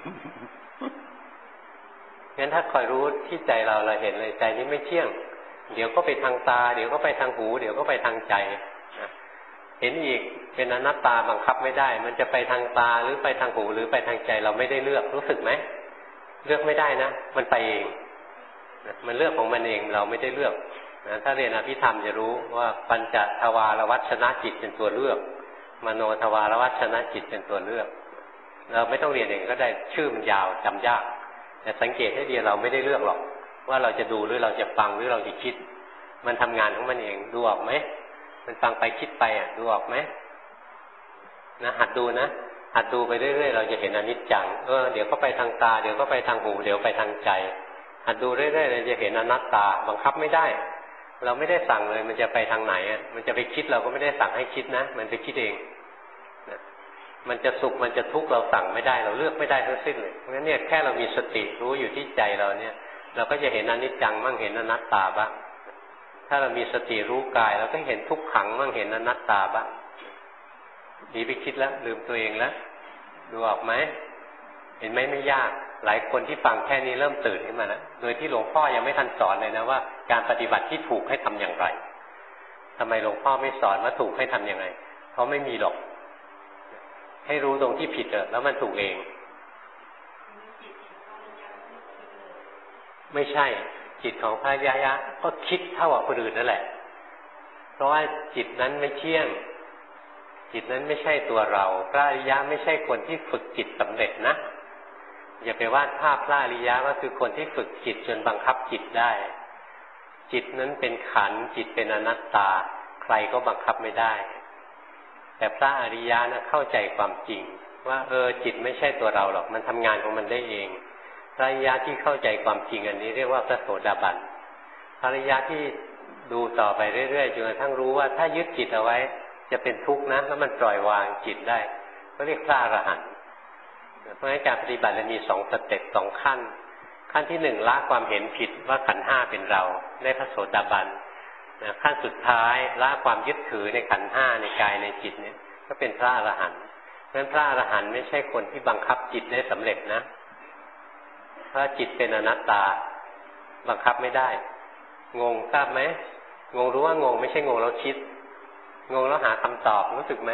งั้นถ้าคอยรู้ที่ใจเราเราเห็นเลยใจนี้ไม่เที่ยงเดี๋ยวก็ไปทางตาเดี๋ยวก็ไปทางหูเดี๋ยวก็ไปทางใจเห็นอีกเป็นอนัตตาบังคับไม่ได้มันจะไปทางตาหรือไปทางหูหรือไปทางใจเราไม่ได้เลือกรู้สึกไหมเลือกไม่ได้นะมันไปเองมันเลือกของมันเองเราไม่ได้เลือกนะถ้าเรียนอภิธรรมจะรู้ว่าปัญจทวารวัชนะจิตเป็นตัวเลือกมโนทวารวัชนะจิตเป็นตัวเลือกเราไม่ต้องเรียนเองก็ได้ชื่อมันยาวจำยากแต่สังเกตให้ดีเราไม่ได้เลือกหรอกว่าเราจะดูหรือเราจะฟังหรือเราจะคิดมันทำงานของมันเองดูออกไหมมันฟังไปคิดไปอ่ะดูออกไหมนะหัดดูนะหัดดูไปเรื่อยๆเราจะเห็นอนิจจังเออเดี๋ยวก็ไปทางตาเดี๋ยวก็ไปทางหูเดี๋ยวไปทางใจหัดดูเรื่อยๆเราจะเห็นอนัตตาบังคับไม่ได้เราไม่ได้สั่งเลยมันจะไปทางไหนอ่ะมันจะไปคิดเราก็ไม่ได้สั่งให้คิดนะมันไปคิดเองนะมันจะสุขมันจะทุกข์เราสั่งไม่ได้เราเลือกไม่ได้ทั้งสิ้นเลยเพราะฉะนั้นเนี่ยแค่เรามีสติรู้อยู่ที่ใจเราเนี่ยเราก็จะเห็นอนิจจังมั่งเห็นอนัตตาบ้างถ้าเรามีสติรู้กายเราก็เห็นทุกขังมั่งเห็นอนัตตาบ้างหนีไปคิดแล้วลืมตัวเองแล้วดูออกไหมเห็นไหมไม่ยากหลายคนที่ฟังแค่นี้เริ่มตื่นขึ้นมาแล้วโดยที่หลวงพ่อยังไม่ทันสอนเลยนะว่าการปฏิบัติที่ถูกให้ทำอย่างไรทำไมหลวงพ่อไม่สอนว่าถูกให้ทำยังไงเพราะไม่มีหรอกให้รู้ตรงที่ผิดเถอะแล้วมันถูกเองไม่ใช่จิตของพระอริยะก็คิดเท่ากับคนอื่นนั่นแหละเพราะว่าจิตนั้นไม่เที่ยงจิตนั้นไม่ใช่ตัวเราพระอริยะไม่ใช่คนที่ฝึกจิตสำเร็จนะอย่าไปวาดภาพพระอริยะว่าคือคนที่ฝึกจิตจนบังคับจิตได้จิตนั้นเป็นขันธ์จิตเป็นอนัตตาใครก็บังคับไม่ได้แต่พระอริยะนะเข้าใจความจริงว่าเออจิตไม่ใช่ตัวเราหรอกมันทำงานของมันได้เองพระอริยะที่เข้าใจความจริงอันนี้เรียกว่าพระโสดาบันพระอริยะที่ดูต่อไปเรื่อยๆจนกระทั่งรู้ว่าถ้ายึดจิตเอาไว้จะเป็นทุกข์นะแล้วมันปล่อยวางจิตได้ก็เรียกพระอรหันต์เพราะฉะนั้นการปฏิบัติจะมีสองสเต็ปสองขั้นขั้นที่หนึ่งละความเห็นผิดว่าขันธ์ห้าเป็นเราได้พระโสดาบันขั้นสุดท้ายละความยึดถือในขันธ์ห้าในกายในจิตเนี่ยก็เป็นพระอรหันต์เพราะฉะนั้นพระอรหันต์ไม่ใช่คนที่บังคับจิตได้สำเร็จนะเพราะจิตเป็นอนัตตาบังคับไม่ได้งงทราบไหมงงรู้ว่างงไม่ใช่งงแล้วคิดงงแล้วหาคำตอบรู้สึกไหม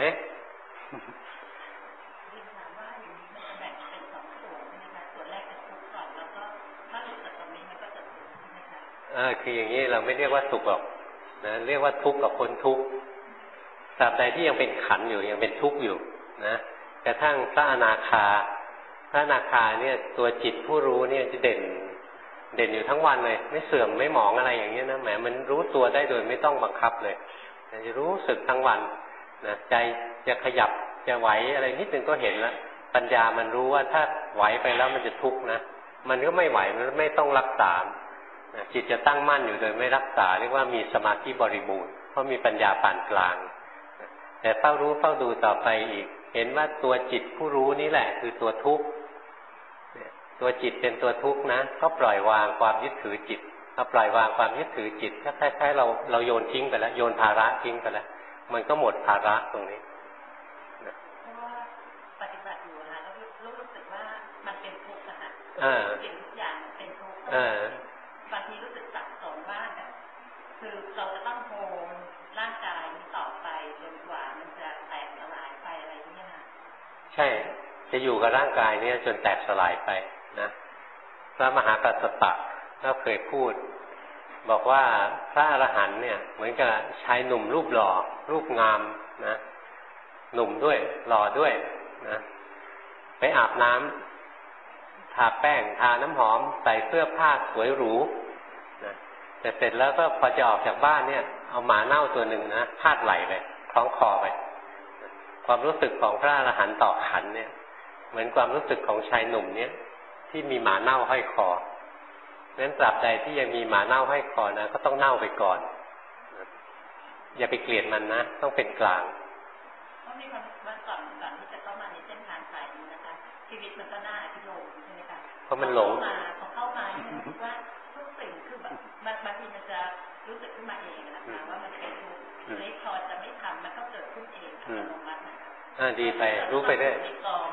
เออคืออย่างนี้เราไม่เรียกว่าสุขหรอกนะเรียกว่าทุกข์กับคนทุกข์ตราบใดที่ยังเป็นขันธ์อยู่ยังเป็นทุกข์อยู่นะกระทั่งพระอนาคาพระอนาคาเนี่ยตัวจิตผู้รู้เนี่ยจะเด่นเด่นอยู่ทั้งวันเลยไม่เสื่อมไม่หมองอะไรอย่างเงี้ยนะแหมมันรู้ตัวได้โดยไม่ต้องบังคับเลยจะรู้สึกทั้งวันนะใจจะขยับจะไหวอะไรนิดนึงก็เห็นแล้วปัญญามันรู้ว่าถ้าไหวไปแล้วมันจะทุกข์นะมันก็ไม่ไหวมันไม่ต้องรักษาจิตจะตั้งมั่นอยู่โดยไม่รักษาเรียกว่ามีสมาธิบริบูรณ์เพราะมีปัญญาปานกลางแต่เฝ้ารู้เฝ้าดูต่อไปอีกเห็นว่าตัวจิตผู้รู้นี่แหละคือตัวทุกข์ตัวจิตเป็นตัวทุกข์นะก็ปล่อยวางความยึดถือจิตถ้าปล่อยวางความยึดถือจิตก็คล้ายๆเราเราโยนทิ้งไปแล้วโยนภาระทิ้งไปแล้วมันก็หมดภาระตรงนี้เพราะว่าปฏิบัติอยู่นะแล้วรู้สึกว่ามันเป็นทุกข์นะคะสิ่งทุกอย่างเป็นทุกข์บางทีรู้สึกสับสนว่าคือเราจะต้องโฮมร่างกายต่อไปจนกว่ามันจะแตกสลายไปอะไรอย่างนี้นะใช่จะอยู่กับร่างกายนี้จนแตกสลายไปนะพระมหากัสสปะก็เคยพูดบอกว่าพระอรหันต์เนี่ยเหมือนกับชายหนุ่มรูปหล่อรูปงามนะหนุ่มด้วยหล่อด้วยนะไปอาบน้ำทาแป้งทาน้ำหอมใส่เสื้อผ้าสวยหรูนะแต่เสร็จแล้วก็พอจะออกจากบ้านเนี่ยเอาหมาเน่าตัวหนึ่งนะพาดไหล่ไปคล้องคอไปความรู้สึกของพระอรหันต์ต่อขันธ์เนี่ยเหมือนความรู้สึกของชายหนุ่มเนี่ยที่มีหมาเน่าห้อยคอนั้นตราบใดที่ยังมีหมาเน่าห้อยคอนะก็ต้องเน่าไปก่อนอย่าไปเกลียดมันนะต้องเป็นกลางต้องมีความว่าก่อนก่อนที่จะเข้ามาในเส้นทางสายนี้นะคะชีวิตมันก็น่าอธิโลมใช่ไหมคะเพราะมันหลงมาพอเข้ามาเนี่ยรู้ว่าทุกสิ่งคือแบบบางทีมันจะรู้สึกขึ้นมาเองนะคะว่ามันเป็นทุกข์เลยพอจะไม่ทำมันก็เกิดขึ้นเองอัตโนมัตินะคะอ่าดีไปรู้ไปได้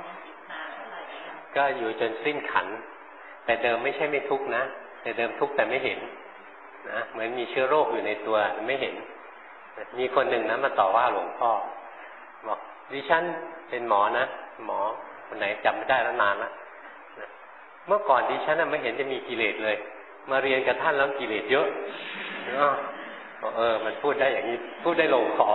ก็อยู่จนสิ้นขันแต่เดิมไม่ใช่ไม่ทุกข์นะแต่เดิมทุกข์แต่ไม่เห็นนะเหมือนมีเชื้อโรคอยู่ในตัวไม่เห็นมีคนหนึ่งนะมาต่อว่าหลวงพ่อบอกดิฉันเป็นหมอนะหมอคนไหนจำไม่ได้แล้วนานแล้วเมื่อก่อนดิฉันไม่เห็นจะมีกิเลสเลยมาเรียนกับท่านแล้วกิเลสเยอะเออมันพูดได้อย่างนี้พูดได้ลงคอ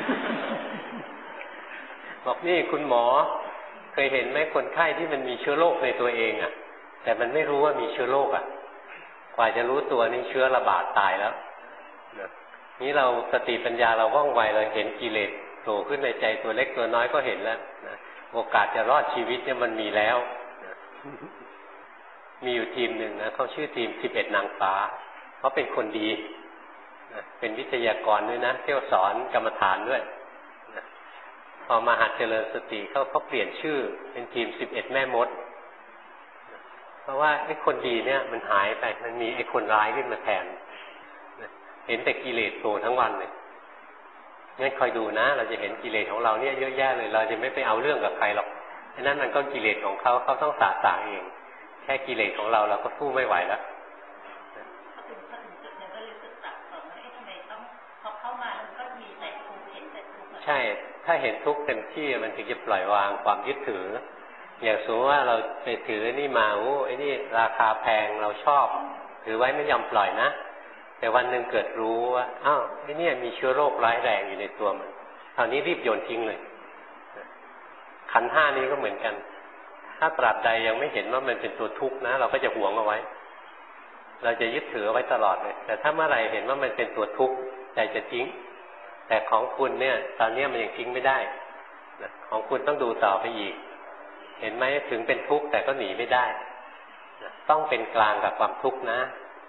บอกนี่คุณหมอเคยเห็นไหมคนไข้ที่มันมีเชื้อโรคในตัวเองอ่ะแต่มันไม่รู้ว่ามีเชื้อโรคอ่ะกว่าจะรู้ตัวนี่เชื้อระบาดตายแล้วนี่เราสติปัญญาเราว่องไวเราเห็นกิเลสโผล่ขึ้นในใจตัวเล็กตัวน้อยก็เห็นแล้วนะโอกาสจะรอดชีวิตเนี่ยมันมีแล้วนะมีอยู่ทีมหนึ่งนะเขาชื่อทีมสิบเอ็ดนางฟ้าเขาเป็นคนดีนะเป็นวิทยากรด้วยนะเที่ยวสอนกรรมฐานด้วยนะพอมาหัดเจริญสติเขาเขาเปลี่ยนชื่อเป็นทีมสิบเอ็ดแม่มดนะเพราะว่าไอ้คนดีเนี่ยมันหายไปมันมีไอ้คนร้ายขึ้นมาแทนนะเห็นแต่กิเลสโผล่ทั้งวันเลยงั้นคอยดูนะเราจะเห็นกิเลสของเราเนี่ยเยอะแยะเลยเราจะไม่ไปเอาเรื่องกับใครหรอกฉะนั้นมันก็กิเลสของเขาเขาต้องสาสางเองแค่กิเลสของเราเราก็สู้ไม่ไหวแล้วใช่ถ้าเห็นทุกข์เต็มที่มันถึงจะปล่อยวางความยึดถืออย่างสมมติว่าเราไปถือนี่มาโอ้ไอ้นี่ราคาแพงเราชอบถือไว้ไม่ยอมปล่อยนะแต่วันหนึ่งเกิดรู้ว่าอ้าวไอ้นี่มีเชื้อโรคร้ายแรงอยู่ในตัวมันคราวนี้รีบโยนทิ้งเลยขันธ์ห้านี้ก็เหมือนกันถ้าตราบใดยังไม่เห็นว่ามันเป็นตัวทุกข์นะเราก็จะหวงเอาไว้เราจะยึดถือเอาไว้ตลอดเลยแต่ถ้าเมื่อไหร่เห็นว่ามันเป็นตัวทุกข์ใจจะทิ้งแต่ของคุณเนี่ยตอนนี้มันยังทิ้งไม่ได้ของคุณต้องดูต่อไปอีกเห็นไหมถึงเป็นทุกข์แต่ก็หนีไม่ได้ต้องเป็นกลางกับความทุกข์นะเข้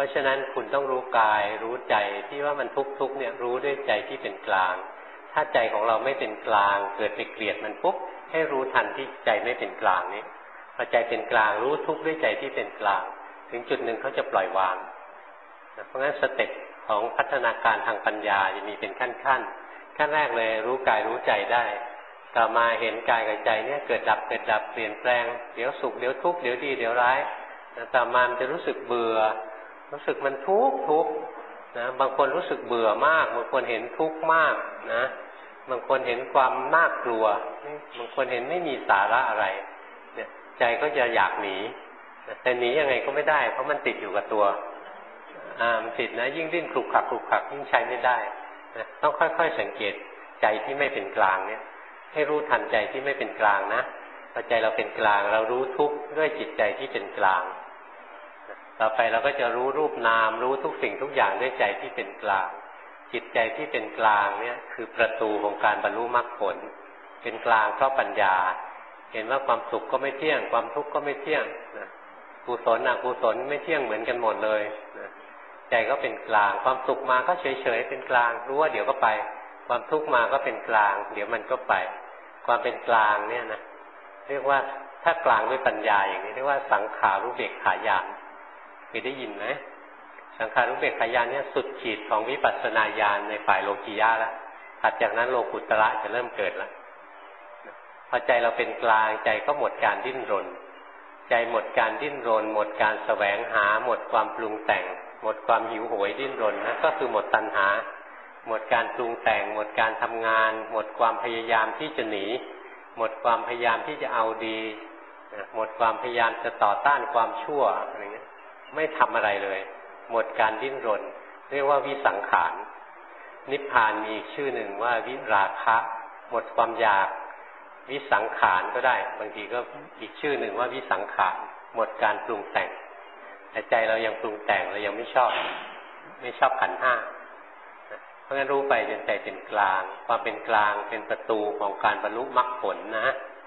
ราะฉะนั้นคุณต้องรู้กายรู้ใจที่ว่ามันทุกทุกเนี่ยรู้ด้วยใจที่เป็นกลางถ้าใจของเราไม่เป็นกลางเกิดไปเกลียดมันปุ๊บให้รู้ทันที่ใจไม่เป็นกลางนี้พอใจเป็นกลางรู้ทุกด้วยใจที่เป็นกลางถึงจุดหนึ่งเขาจะปล่อยวางเพราะงั้นสเต็ปของพัฒนาการทางปัญญาจะมีเป็นขั้นขั้นขั้นแรกเลยรู้กายรู้ใจได้ต่อมาเห็นกายกับใจเนี่ยเกิดดับเกิดดับเปลี่ยนแปลงเดี๋ยวสุขเดี๋ยวทุกข์เดี๋ยวดีเดี๋ยวร้ายต่อมามันจะรู้สึกเบื่อรู้สึกมันทุกข์ทุกข์นะบางคนรู้สึกเบื่อมากบางคนเห็นทุกข์มากนะบางคนเห็นความน่ากลัวบางคนเห็นไม่มีสาระอะไรเนี่ยใจก็จะอยากหนีแต่หนียังไงก็ไม่ได้เพราะมันติดอยู่กับตัวอ่ามันติดนะยิ่งดิ้นคลุกคลักคลุกคลักยิ่งใช้ไม่ได้นะต้องค่อยๆสังเกตใจที่ไม่เป็นกลางเนี่ยให้รู้ทันใจที่ไม่เป็นกลางนะพอใจเราเป็นกลางเรารู้ทุกข์ด้วยจิตใจที่เป็นกลางต่อไปเราก็จะรู้รูปนามรู้ทุกสิ่งทุกอย่างด้วยใจที่เป็นกลางจิตใจที่เป็นกลางเนี่ยคือประตูของการบรรลุมรรคผลเป็นกลางเพราะปัญญาเห็นว่าความสุขก็ไม่เที่ยงความทุกข์ก็ไม่เที่ยงนะกุศลอกุศลไม่เที่ยงเหมือนกันหมดเลยนะใจก็เป็นกลางความสุขมาก็เฉยๆเป็นกลางรู้ว่าเดี๋ยวก็ไปความทุกข์มาก็เป็นกลางเดี๋ยวมันก็ไปความเป็นกลางเนี่ยนะเรียกว่าถ้ากลางด้วยปัญญาอย่างนี้เรียกว่าสังขารุเบกขายานเคยได้ยินไหมสังขารุเบกขายานเนี่ยสุดขีดของวิปัสสนาญาณในฝ่ายโลกียะแล้วถัดจากนั้นโลกุตระจะเริ่มเกิดแล้วพอใจเราเป็นกลางใจก็หมดการดิ้นรนใจหมดการดิ้นรนหมดการแสวงหาหมดความปรุงแต่งหมดความหิวโหยดิ้นรนนะก็คือหมดตัณหาหมดการปรุงแต่งหมดการทำงานหมดความพยายามที่จะหนีหมดความพยายามที่จะเอาดีหมดความพยายามจะต่อต้านความชั่วอะไรเงี้ยไม่ทำอะไรเลยหมดการดิ้นรนเรียกว่าวิสังขารนิพพานมีอีกชื่อหนึ่งว่าวิราคะหมดความอยากวิสังขารก็ได้บางทีก็อีกชื่อหนึ่งว่าวิสังขารหมดการปรุงแต่งแต่ใจเรายังปรุงแต่งเรายังไม่ชอบไม่ชอบขันธ์ห้าเพราะงั้นรู้ไปจนใจเป็นกลางความเป็นกลางเป็นประตูของการบรรลุมรรคผลนะ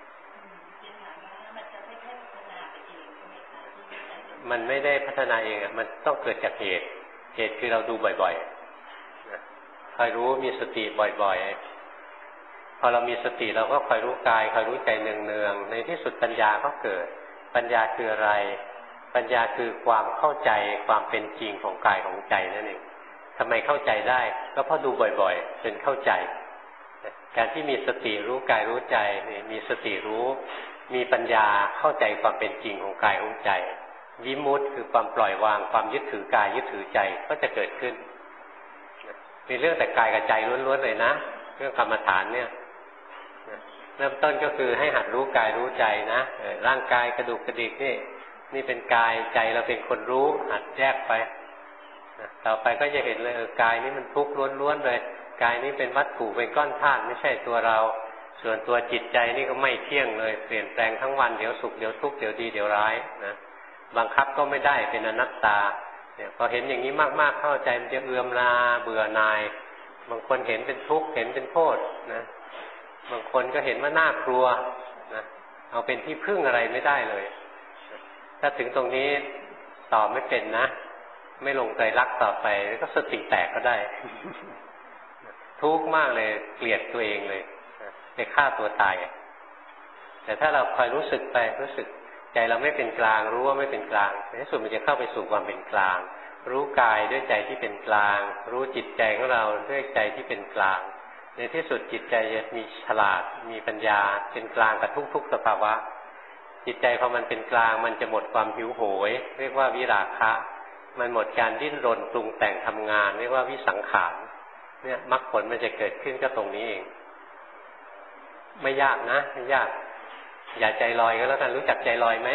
มันไม่ได้พัฒนาเองมันต้องเกิดจากเหตุเหตุคือเราดูบ่อยๆคอยรู้มีสติบ่อยๆพอเรามีสติเราก็คอยรู้กายคอยรู้ใจเนืองๆในที่สุดปัญญาก็เกิดปัญญาคืออะไรปัญญาคือความเข้าใจความเป็นจริงของกายของใจนั่นเองทำไมเข้าใจได้ก็เพราะดูบ่อยๆจนเข้าใจการที่มีสติรู้กายรู้ใจมีสติรู้มีปัญญาเข้าใจความเป็นจริงของกายของใจวิมุตติคือความปล่อยวางความยึดถือกายยึดถือใจก็จะเกิดขึ้นมีเรื่องแต่กายกับใจล้วนๆเลยนะเรื่องกรรมฐานเนี่ยเริ่มต้นก็คือให้หัดรู้กายรู้ใจนะร่างกายกระดูกกระดิกนี่นี่เป็นกายใจเราเป็นคนรู้หัดแยกไปต่อไปก็จะเห็นเลยกายนี้มันทุกข์ล้วนๆเลยกายนี้เป็นวัตถุเป็นก้อนธาตุไม่ใช่ตัวเราส่วนตัวจิตใจนี่ก็ไม่เที่ยงเลยเปลี่ยนแปลงทั้งวันเดี๋ยวสุขเดี๋ยวทุกข์เดี๋ยวดีเดี๋ยวร้ายนะบังคับก็ไม่ได้เป็นอนัตตาเนี่ยพอเห็นอย่างนี้มากๆเข้าใจมันจะเอื่อมลาเบื่อหน่ายบางคนเห็นเป็นทุกข์เห็นเป็นโทษนะบางคนก็เห็นว่าน่ากลัวนะเอาเป็นที่พึ่งอะไรไม่ได้เลยถ้าถึงตรงนี้ตอบไม่เป็นนะไม่ลงใจรักต่อไปก็สติแตกก็ได้ ทุกข์มากเลยเกลียดตัวเองเลยไปฆ่าตัวตายแต่ถ้าเราคอยรู้สึกไปรู้สึกใจเราไม่เป็นกลางรู้ว่าไม่เป็นกลางในที่สุดมันจะเข้าไปสู่ความเป็นกลางรู้กายด้วยใจที่เป็นกลางรู้จิตใจของเราด้วยใจที่เป็นกลางในที่สุดจิตใจจะมีฉลาดมีปัญญาเป็นกลางกับทุกๆสภาวะจิตใจพอมันเป็นกลางมันจะหมดความหิวโหยเรียกว่าวิราคะมันหมดการดิ้นรนปรุงแต่งทำงานเรียกว่าวิสังขารเนี่ยมรรคผลมันจะเกิดขึ้นก็ตรงนี้เองไม่ยากนะไม่ยากอย่าใจลอยก็แล้วกันรู้จักใจลอยไหม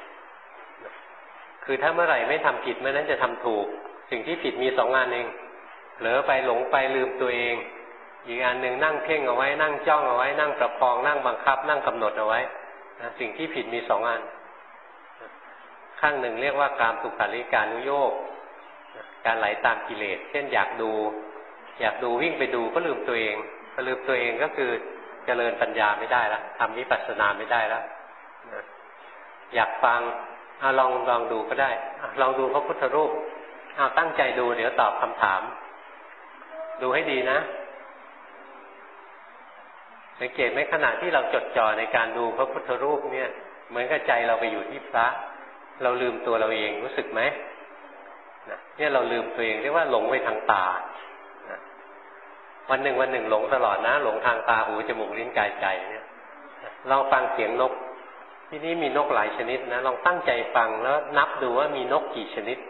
คือถ้าเมื่อไหร่ไม่ทำผิดเมื่อนั้นจะทำถูกสิ่งที่ผิดมีสองงานเองเผลอไปหลงไปลืมตัวเองอีกอันหนึ่งนั่งเพ่งเอาไว้นั่งจ้องเอาไว้นั่งประคองนั่งบังคับนั่งกำหนดเอาไว้สิ่งที่ผิดมีสองอันข้างหนึ่งเรียกว่าการสุขาริการนุโยคการไหลตามกิเลสเช่นอยากดูอยากดูวิ่งไปดูก็ลืมตัวเองพอลืมตัวเองก็คือเจริญปัญญาไม่ได้แล้วทำวิปัสสนาไม่ได้แล้วอยากฟังลองลองดูก็ได้ลองดูพระพุทธรูปเอาตั้งใจดูเดี๋ยวตอบคำถามดูให้ดีนะสังเกตไหมขณะที่เราจดจ่อในการดูพระพุทธรูปเนี่ยเหมือนกับใจเราไปอยู่ที่พระเราลืมตัวเราเองรู้สึกไหมเนี่ยเราลืมตัวเองเรียกว่าหลงไปทางตาวันหนึ่งวันหนึ่งหลงตลอดนะหลงทางตาหูจมูกลิ้นกายใจเนี่ยเราฟังเสียงนกที่นี่มีนกหลายชนิดนะลองตั้งใจฟังแล้วนับดูว่ามีนกกี่ชนิด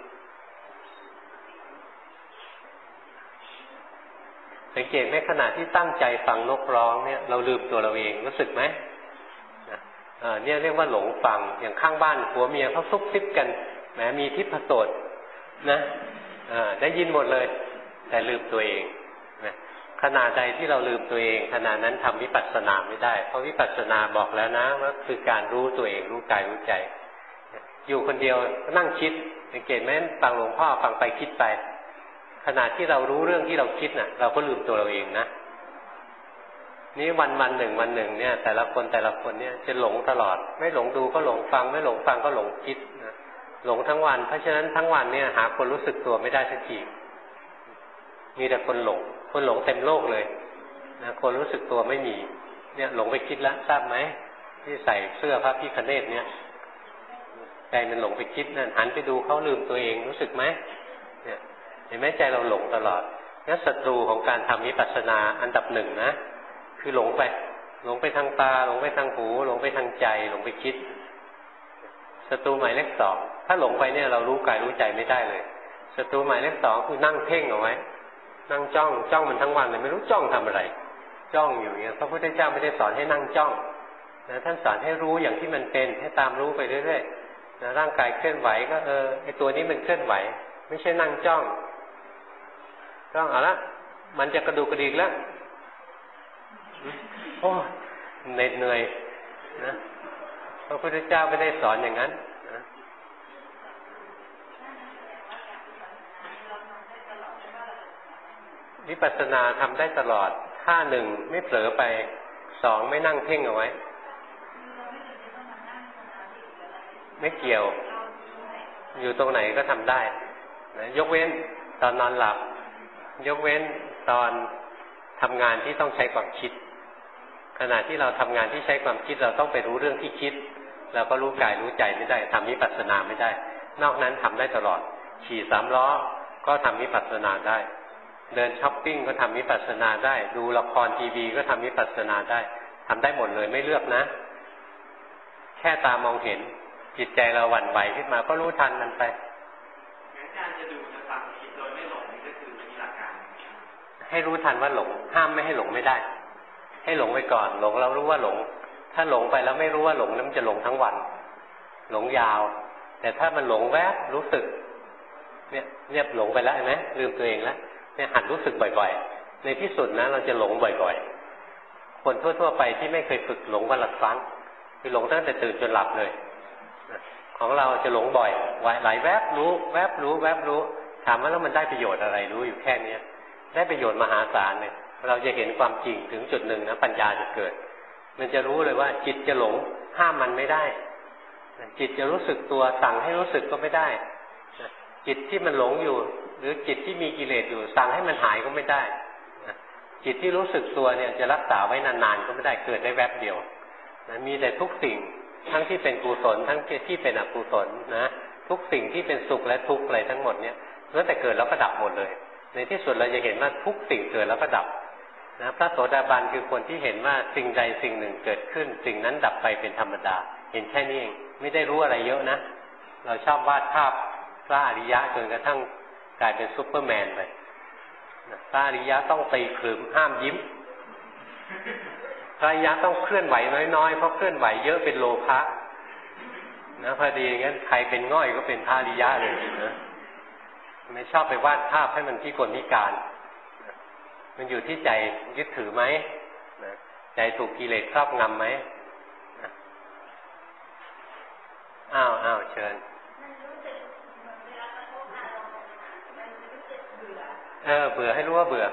สังเกตไหมขณะที่ตั้งใจฟังนกร้องเนี่ยเราลืมตัวเราเองรู้สึกไหมเนี่ยเรียกว่าหลงฟังอย่างข้างบ้านผัวเมียเขาซุบซิบกันแหมมีทิพโสตนะได้ยินหมดเลยแต่ลืมตัวเองนะขณะใดที่เราลืมตัวเองขณะนั้นทำวิปัสสนาไม่ได้เพราะวิปัสสนาบอกแล้วนะว่าคือการรู้ตัวเองรู้กายรู้ใจอยู่คนเดียวนั่งคิดสังเกตไหมฟังหลวงพ่อฟังไปคิดไปขณะที่เรารู้เรื่องที่เราคิดน่ะเราก็ลืมตัวเราเองนะนี่วันวันหนึ่งวันหนึ่งเนี่ยแต่ละคนแต่ละคนเนี่ยจะหลงตลอดไม่หลงดูก็หลงฟังไม่หลงฟังก็หลงคิดนะหลงทั้งวันเพราะฉะนั้นทั้งวันเนี่ยหาคนรู้สึกตัวไม่ได้สักทีมีแต่คนหลงคนหลงเต็มโลกเลยนะคนรู้สึกตัวไม่มีเนี่ยหลงไปคิดแล้วทราบไหมที่ใส่เสื้อพระพิฆเนศเนี่ยใจมันหลงไปคิดนั่นหันไปดูเขาลืมตัวเองรู้สึกไหมเนี่ยเห็นไหมใจเราหลงตลอดงั้นศัตรูของการทำวิปัสสนาอันดับหนึ่งนะคือหลงไปหลงไปทางตาหลงไปทางหูหลงไปทางใจหลงไปคิดศัตรูหมายเลขสองถ้าหลงไปเนี่ยเรารู้กายรู้ใจไม่ได้เลยศัตรูหมายเลขสองคือนั่งเพ่งเอาไว้นั่งจ้องจ้องมันทั้งวันเลยไม่รู้จ้องทำอะไรจ้องอยู่เงี้ยพระพุทธเจ้าไม่ได้สอนให้นั่งจ้องนะท่านสอนให้รู้อย่างที่มันเป็นให้ตามรู้ไปเรื่อยๆนะร่างกายเคลื่อนไหวก็เออไอตัวนี้มันเคลื่อนไหวไม่ใช่นั่งจ้องจ้องเอาละมันจะกระดูกกระดิกแล้วโอ้เหน็ดเหนื่อยนะพระพุทธเจ้าไม่ได้สอนอย่างนั้นนะวิปัสสนาทำได้ตลอดถ้าหนึ่งไม่เผลอไปสองไม่นั่งเพ่งเอาไว้ไม่เกี่ยวอยู่ตรงไหนก็ทำได้นะยกเว้นตอนนอนหลับยกเว้นตอนทำงานที่ต้องใช้ความคิดขณะที่เราทำงานที่ใช้ความคิดเราต้องไปรู้เรื่องที่คิดเราก็รู้กายรู้ใจไม่ได้ทำวิปัสสนาไม่ได้นอกนั้นทำได้ตลอดขี่สามล้อก็ทำวิปัสสนาได้เดินช้อปปิ้งก็ทำวิปัสสนาได้ดูละครทีวีก็ทำวิปัสสนาได้ทำได้หมดเลยไม่เลือกนะแค่ตามองเห็นจิตใจเราหวั่นไหวขึ้นมาก็รู้ทันมันไปงั้นการจะดูจะฟังคิดโดยไม่หลงนี่ก็คือมีหลักการให้รู้ทันว่าหลงห้ามไม่ให้หลงไม่ได้ให้หลงไปก่อนหลงเรารู้ว่าหลงถ้าหลงไปแล้วไม่รู้ว่าหลงแล้วมันจะหลงทั้งวันหลงยาวแต่ถ้ามันหลงแวบรู้สึกเนี่ยเนี่ยหลงไปแล้วเห็นไหมลืมตัวเองแล้วเนี่ยหัดรู้สึกบ่อยๆในที่สุดนะเราจะหลงบ่อยๆคนทั่วๆไปที่ไม่เคยฝึกหลงวันละครั้งคือหลงตั้งแต่ตื่นจนหลับเลยของเราจะหลงบ่อยหลายแวบรู้แวบรู้แวบรู้ถามว่าแล้วมันได้ประโยชน์อะไรรู้อยู่แค่นี้ได้ประโยชน์มหาศาลเลยเราจะเห็นความจริงถึงจุดหนึ่งนะปัญญาจะเกิดมันจะรู้เลยว่าจิตจะหลงห้ามมันไม่ได้จิตจะรู้สึกตัวสั่งให้รู้สึกก็ไม่ได้จิตที่มันหลงอยู่หรือจิตที่มีกิเลสอยู่สั่งให้มันหายก็ไม่ได้จิตที่รู้สึกตัวเนี่ยจะรักษาไว้นานๆก็ไม่ได้เกิดได้แวบเดียวมีแต่ทุกสิ่งทั้งที่เป็นกุศลทั้งที่เป็นอกุศลนะทุกสิ่งที่เป็นสุขและทุกข์อะไรทั้งหมดเนี่ยล้วนแต่เกิดแล้วก็ดับหมดเลยในที่สุดเราจะเห็นว่าทุกสิ่งเกิดแล้วก็ดับนะพระโสดาบันคือคนที่เห็นว่าสิ่งใดสิ่งหนึ่งเกิดขึ้นสิ่งนั้นดับไปเป็นธรรมดาเห็นแค่นี้เองไม่ได้รู้อะไรเยอะนะเราชอบวาดภาพพระอริยะจนกระทั่งกลายเป็นซุปเปอร์แมนไปพระอริยะต้องตีขลุ่มห้ามยิ้มพระอริยะต้องเคลื่อนไหวน้อยๆเพราะเคลื่อนไหวเยอะเป็นโลภะนะพอดีงั้นใครเป็นง่อยก็เป็นพระอริยะเลยนะไม่ชอบไปวาดภาพให้มันพิกลพิการมันอยู่ที่ใจยึดถือไหมใจถูกกิเลสครอบงำไหมอ้าวอ้าวเชิญเออเบื่อให้รู้ว่าเบื่อ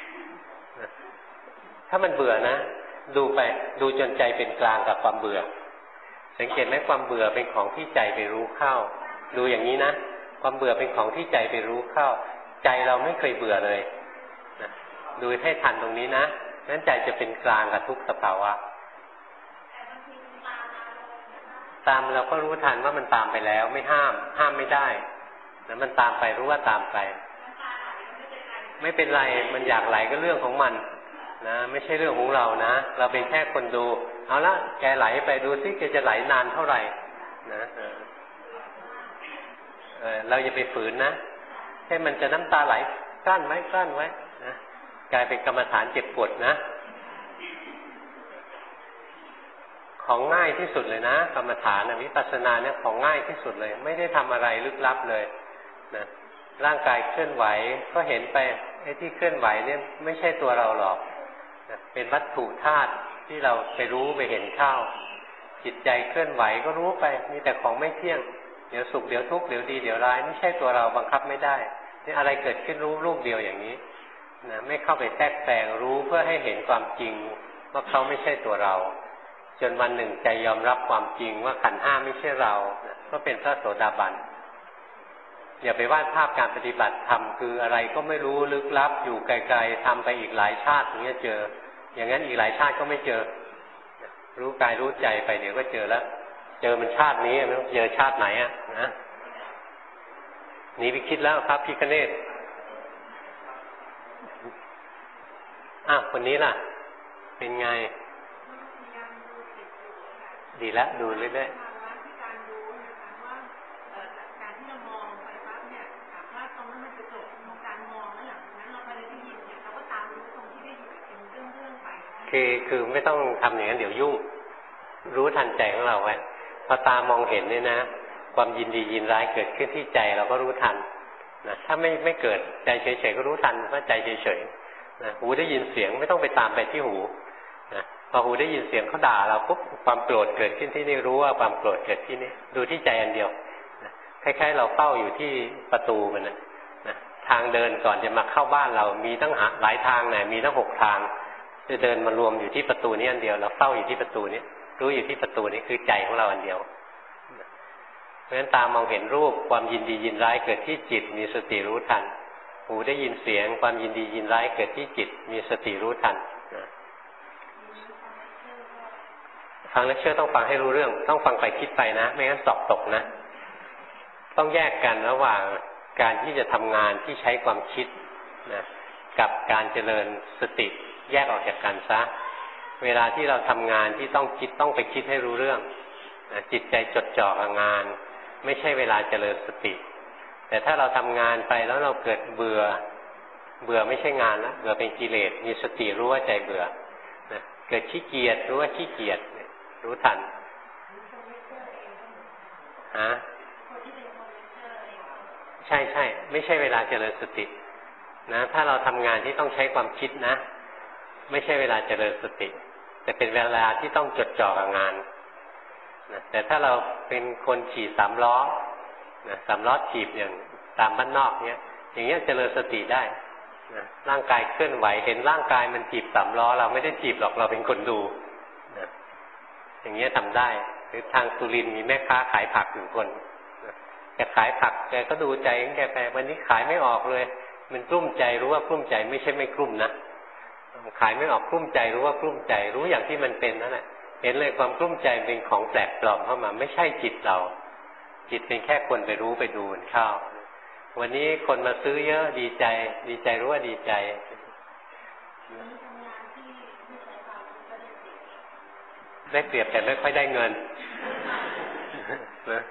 ถ้ามันเบื่อนะดูไปดูจนใจเป็นกลางกับความเบื่อสังเกตไหมความเบื่อเป็นของที่ใจไปรู้เข้าดูอย่างนี้นะความเบื่อเป็นของที่ใจไปรู้เข้าใจเราไม่เคยเบื่อเลยนะดูให้ทันตรงนี้นะนั้นใจจะเป็นกลางกับทุกสภาวะตามเราก็รู้ทันว่ามันตามไปแล้วไม่ห้ามห้ามไม่ได้นะมันตามไปรู้ว่าตามไปไม่เป็นไรมันอยากไหลก็เรื่องของมันนะไม่ใช่เรื่องของเรานะเราเป็นแค่คนดูเอาละแกไหลไปดูซิแกจะไหลนานเท่าไหร่นะเออเราอย่าไปฝืนนะให้มันจะน้ำตาไหลกลั้นไว้กลั้นไว้นะกลายเป็นกรรมฐานเจ็บปวดนะของง่ายที่สุดเลยนะกรรมฐานวิปัสสนาเนี่ยของง่ายที่สุดเลยไม่ได้ทำอะไรลึกลับเลยนะร่างกายเคลื่อนไหวก็เห็นไปไอ้ที่เคลื่อนไหวเนี่ยไม่ใช่ตัวเราหรอกนะเป็นวัตถุธาตุที่เราไปรู้ไปเห็นเข้าจิตใจเคลื่อนไหวก็รู้ไปมีแต่ของไม่เที่ยงเดี๋ยวสุขเดี๋ยวทุกข์เดี๋ยวดีเดี๋ยวร้ายไม่ใช่ตัวเราบังคับไม่ได้นี่อะไรเกิดขึ้นรู้ลูกเดียวอย่างนี้นะไม่เข้าไปแทรกแซงรู้เพื่อให้เห็นความจริงว่าเขาไม่ใช่ตัวเราจนวันหนึ่งใจยอมรับความจริงว่าขันธ์ห้าไม่ใช่เราก็เป็นพระโสดาบันอย่าไปวาดภาพการปฏิบัติธรรมคืออะไรก็ไม่รู้ลึกลับอยู่ไกลๆทำไปอีกหลายชาติถึงจะเจออย่างนั้นอีกหลายชาติก็ไม่เจอรู้กายรู้ใจไปเดี๋ยวก็เจอแล้วเจอมันชาตินี้ไม่ต้องเจอชาติไหนอ่ะนะหนีไปคิดแล้วครับพี่คเนศอ้าวคนนี้ล่ะเป็นไงดีแล้วดูเรื่อยๆคือคือไม่ต้องทำอย่างนั้นเดี๋ยวยุ่งรู้ทันใจของเราไว้พอตามองเห็นเนี่ยนะความยินดียินร้ายเกิดขึ้นที่ใจเราก็รู้ทันนะถ้าไม่ไม่เกิดใจเฉยๆก็รู้ทันว่าใจเฉยๆนะหูได้ยินเสียงไม่ต้องไปตามไปที่หูนะพอหูได้ยินเสียงเขาด่าเราปุ๊บความโกรธเกิดขึ้นที่นี่รู้ว่าความโกรธเกิดที่นี่ดูที่ใจอันเดียวนะคล้ายๆเราเฝ้าอยู่ที่ประตูมันนะนะทางเดินก่อนจะมาเข้าบ้านเรามีตั้งหลายทางไหนมีตั้งหกทางจะเดินมารวมอยู่ที่ประตูนี้อันเดียวเราเฝ้าอยู่ที่ประตูนี้รู้อยู่ที่ประตูนี้คือใจของเราอันเดียวเพราะฉะนั้นตามองเห็นรูปความยินดียินร้ายเกิดที่จิตมีสติรู้ทันหูได้ยินเสียงความยินดียินร้ายเกิดที่จิตมีสติรู้ทันฟังเลคเชอร์ต้องฟังให้รู้เรื่องต้องฟังไปคิดไปนะไม่งั้นสอบตกนะต้องแยกกันระหว่างการที่จะทำงานที่ใช้ความคิดนะกับการเจริญสติแยกออกจากกันซะเวลาที่เราทำงานที่ต้องคิดต้องไปคิดให้รู้เรื่องนะจิตใจจดจ่อกับงานไม่ใช่เวลาเจริญสติแต่ถ้าเราทำงานไปแล้วเราเกิดเบื่อเบื่อไม่ใช่งานนะเบื่อเป็นกิเลสมีสติรู้ว่าใจเบื่อนะเกิดขี้เกียจรู้ว่าขี้เกียจรู้ทันฮะใช่ใช่ไม่ใช่เวลาเจริญสตินะถ้าเราทำงานที่ต้องใช้ความคิดนะไม่ใช่เวลาเจริญสติแต่เป็นเวลาที่ต้องจดจ่อกับงานนะแต่ถ้าเราเป็นคนขี่สามล้อนะสามล้อถีบอย่างตามบ้านนอกเนี้ยอย่างเงี้ยเจริญสติได้นะร่างกายเคลื่อนไหวเห็นร่างกายมันถีบสามล้อเราไม่ได้ถีบหรอกเราเป็นคนดูนะอย่างเงี้ยทำได้หรือทางสุรินทร์มีแม่ค้าขายผักหนึ่งคนนะแกขายผักแกก็ดูใจของแกไปวันนี้ขายไม่ออกเลยมันกลุ้มใจรู้ว่ากลุ้มใจไม่ใช่ไม่กลุ้มนะขายไม่ออกกลุ้มใจรู้ว่ากลุ้มใจรู้อย่างที่มันเป็นนั่นแหละเห็นเลยความกลุ้มใจเป็นของแปลกปลอมเข้ามาไม่ใช่จิตเราจิตเป็นแค่คนไปรู้ไปดูเข้าวันนี้คนมาซื้อเยอะดีใจดีใจรู้ว่าดีใจได้เปรียบแต่ไม่ค่อยได้เงินนะ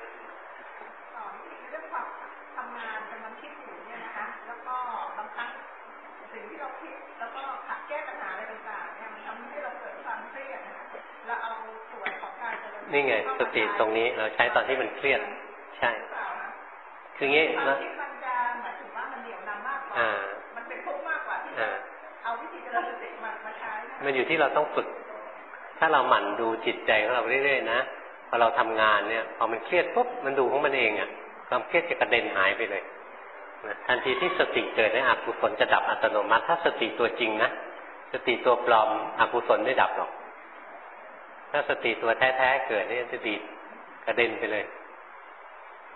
นี่ไงสติตรงนี้เราใช้ตอนที่มันเครียดใช่คืองี้นะมันจะหมายถึงว่ามันเหนียวนำมากกว่ามันเป็นทุกข์มากกว่าที่เอาวิธีเจริญสติมามาใช้มันอยู่ที่เราต้องฝึกถ้าเราหมั่นดูจิตใจของเราเรื่อยๆนะพอเราทำงานเนี่ยพอมันเครียดปุ๊บมันดูของมันเองอ่ะความเครียดจะกระเด็นหายไปเลยทันทีที่สติเกิดในอกุศลจะดับอัตโนมัติถ้าสติตัวจริงนะสติตัวปลอมอกุศลไม่ดับหรอกถ้าสติตัวแท้ๆเกิดนี่จะดีดกระเด็นไปเลย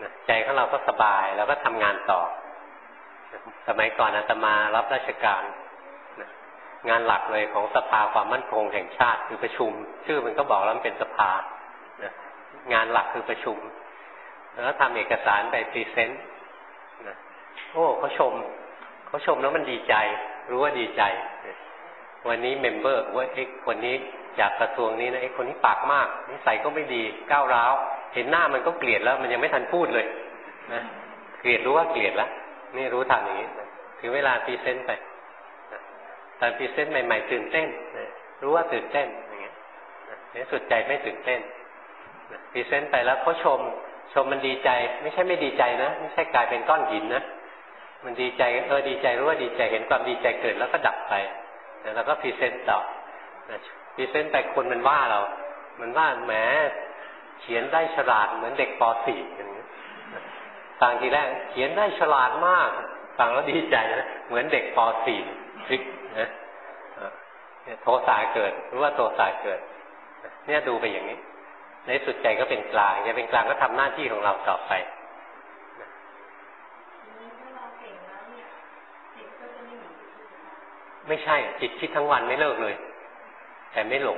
ใจของเราก็สบายแล้วก็ทำงานต่อสมัยก่อนอาตมารับราชการงานหลักเลยของสภาความมั่นคงแห่งชาติคือประชุมชื่อมันก็บอกแล้วมันเป็นสภางานหลักคือประชุมแล้วทำเอกสารไปพรีเซนต์โอ้เขาชมเขาชมแล้วมันดีใจรู้ว่าดีใจวันนี้เมมเบอร์ว่าไอ้คนนี้จากกระทรวงนี้นะไอ้คนนี้ปากมากนิสัยก็ไม่ดีก้าวร้าวเห็นหน้ามันก็เกลียดแล้วมันยังไม่ทันพูดเลยนะเกลียดรู้ว่าเกลียดแล้วนี่รู้ทันอย่างนี้ถึงเวลาพรีเซนต์ไปตอนพรีเซนต์ใหม่ๆตื่นเต้นรู้ว่าตื่นเต้นอย่างเงี้ยในสุดใจไม่ตื่นเต้นพรีเซนต์ไปแล้วเขาชมชมมันดีใจไม่ใช่ไม่ดีใจนะไม่ใช่กลายเป็นก้อนหินนะมันดีใจเออดีใจรู้ว่าดีใจเห็นความดีใจเกิดแล้วก็ดับไปแล้วก็พรีเซนต์ต่อพรีเซนต์ไปคนมันว่าเรามันว่าแหมเขียนได้ฉลาดเหมือนเด็กป .สี่ อย่างนี้ฟังทีแรกเขียนได้ฉลาดมากฟังแล้วดีใจนะเหมือนเด็กป .สี่ ทริกนะโทสะเกิดรู้ว่าโทสะเกิดเนี่ยดูไปอย่างนี้ในสุดใจก็เป็นกลางจะเป็นกลางก็ทำหน้าที่ของเราต่อไปไม่ใช่จิตคิดทั้งวันไม่เลิกเลยแต่ไม่หลง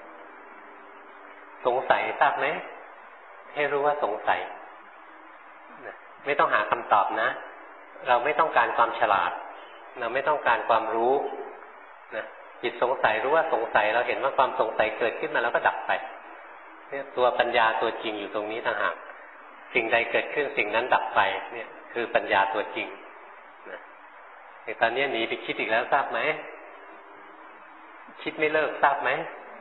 สงสัยทราบไหมให้รู้ว่าสงสัยไม่ต้องหาคำตอบนะเราไม่ต้องการความฉลาดเราไม่ต้องการความรู้นะจิตสงสัยรู้ว่าสงสัยเราเห็นว่าความสงสัยเกิดขึ้นมาแล้วก็ดับไปเนี่ยตัวปัญญาตัวจริงอยู่ตรงนี้ต่างหากสิ่งใดเกิดขึ้นสิ่งนั้นดับไปเนี่ยคือปัญญาตัวจริงนะแต่ตอนนี้หนีไปคิดอีกแล้วทราบไหมคิดไม่เลิกทราบไหม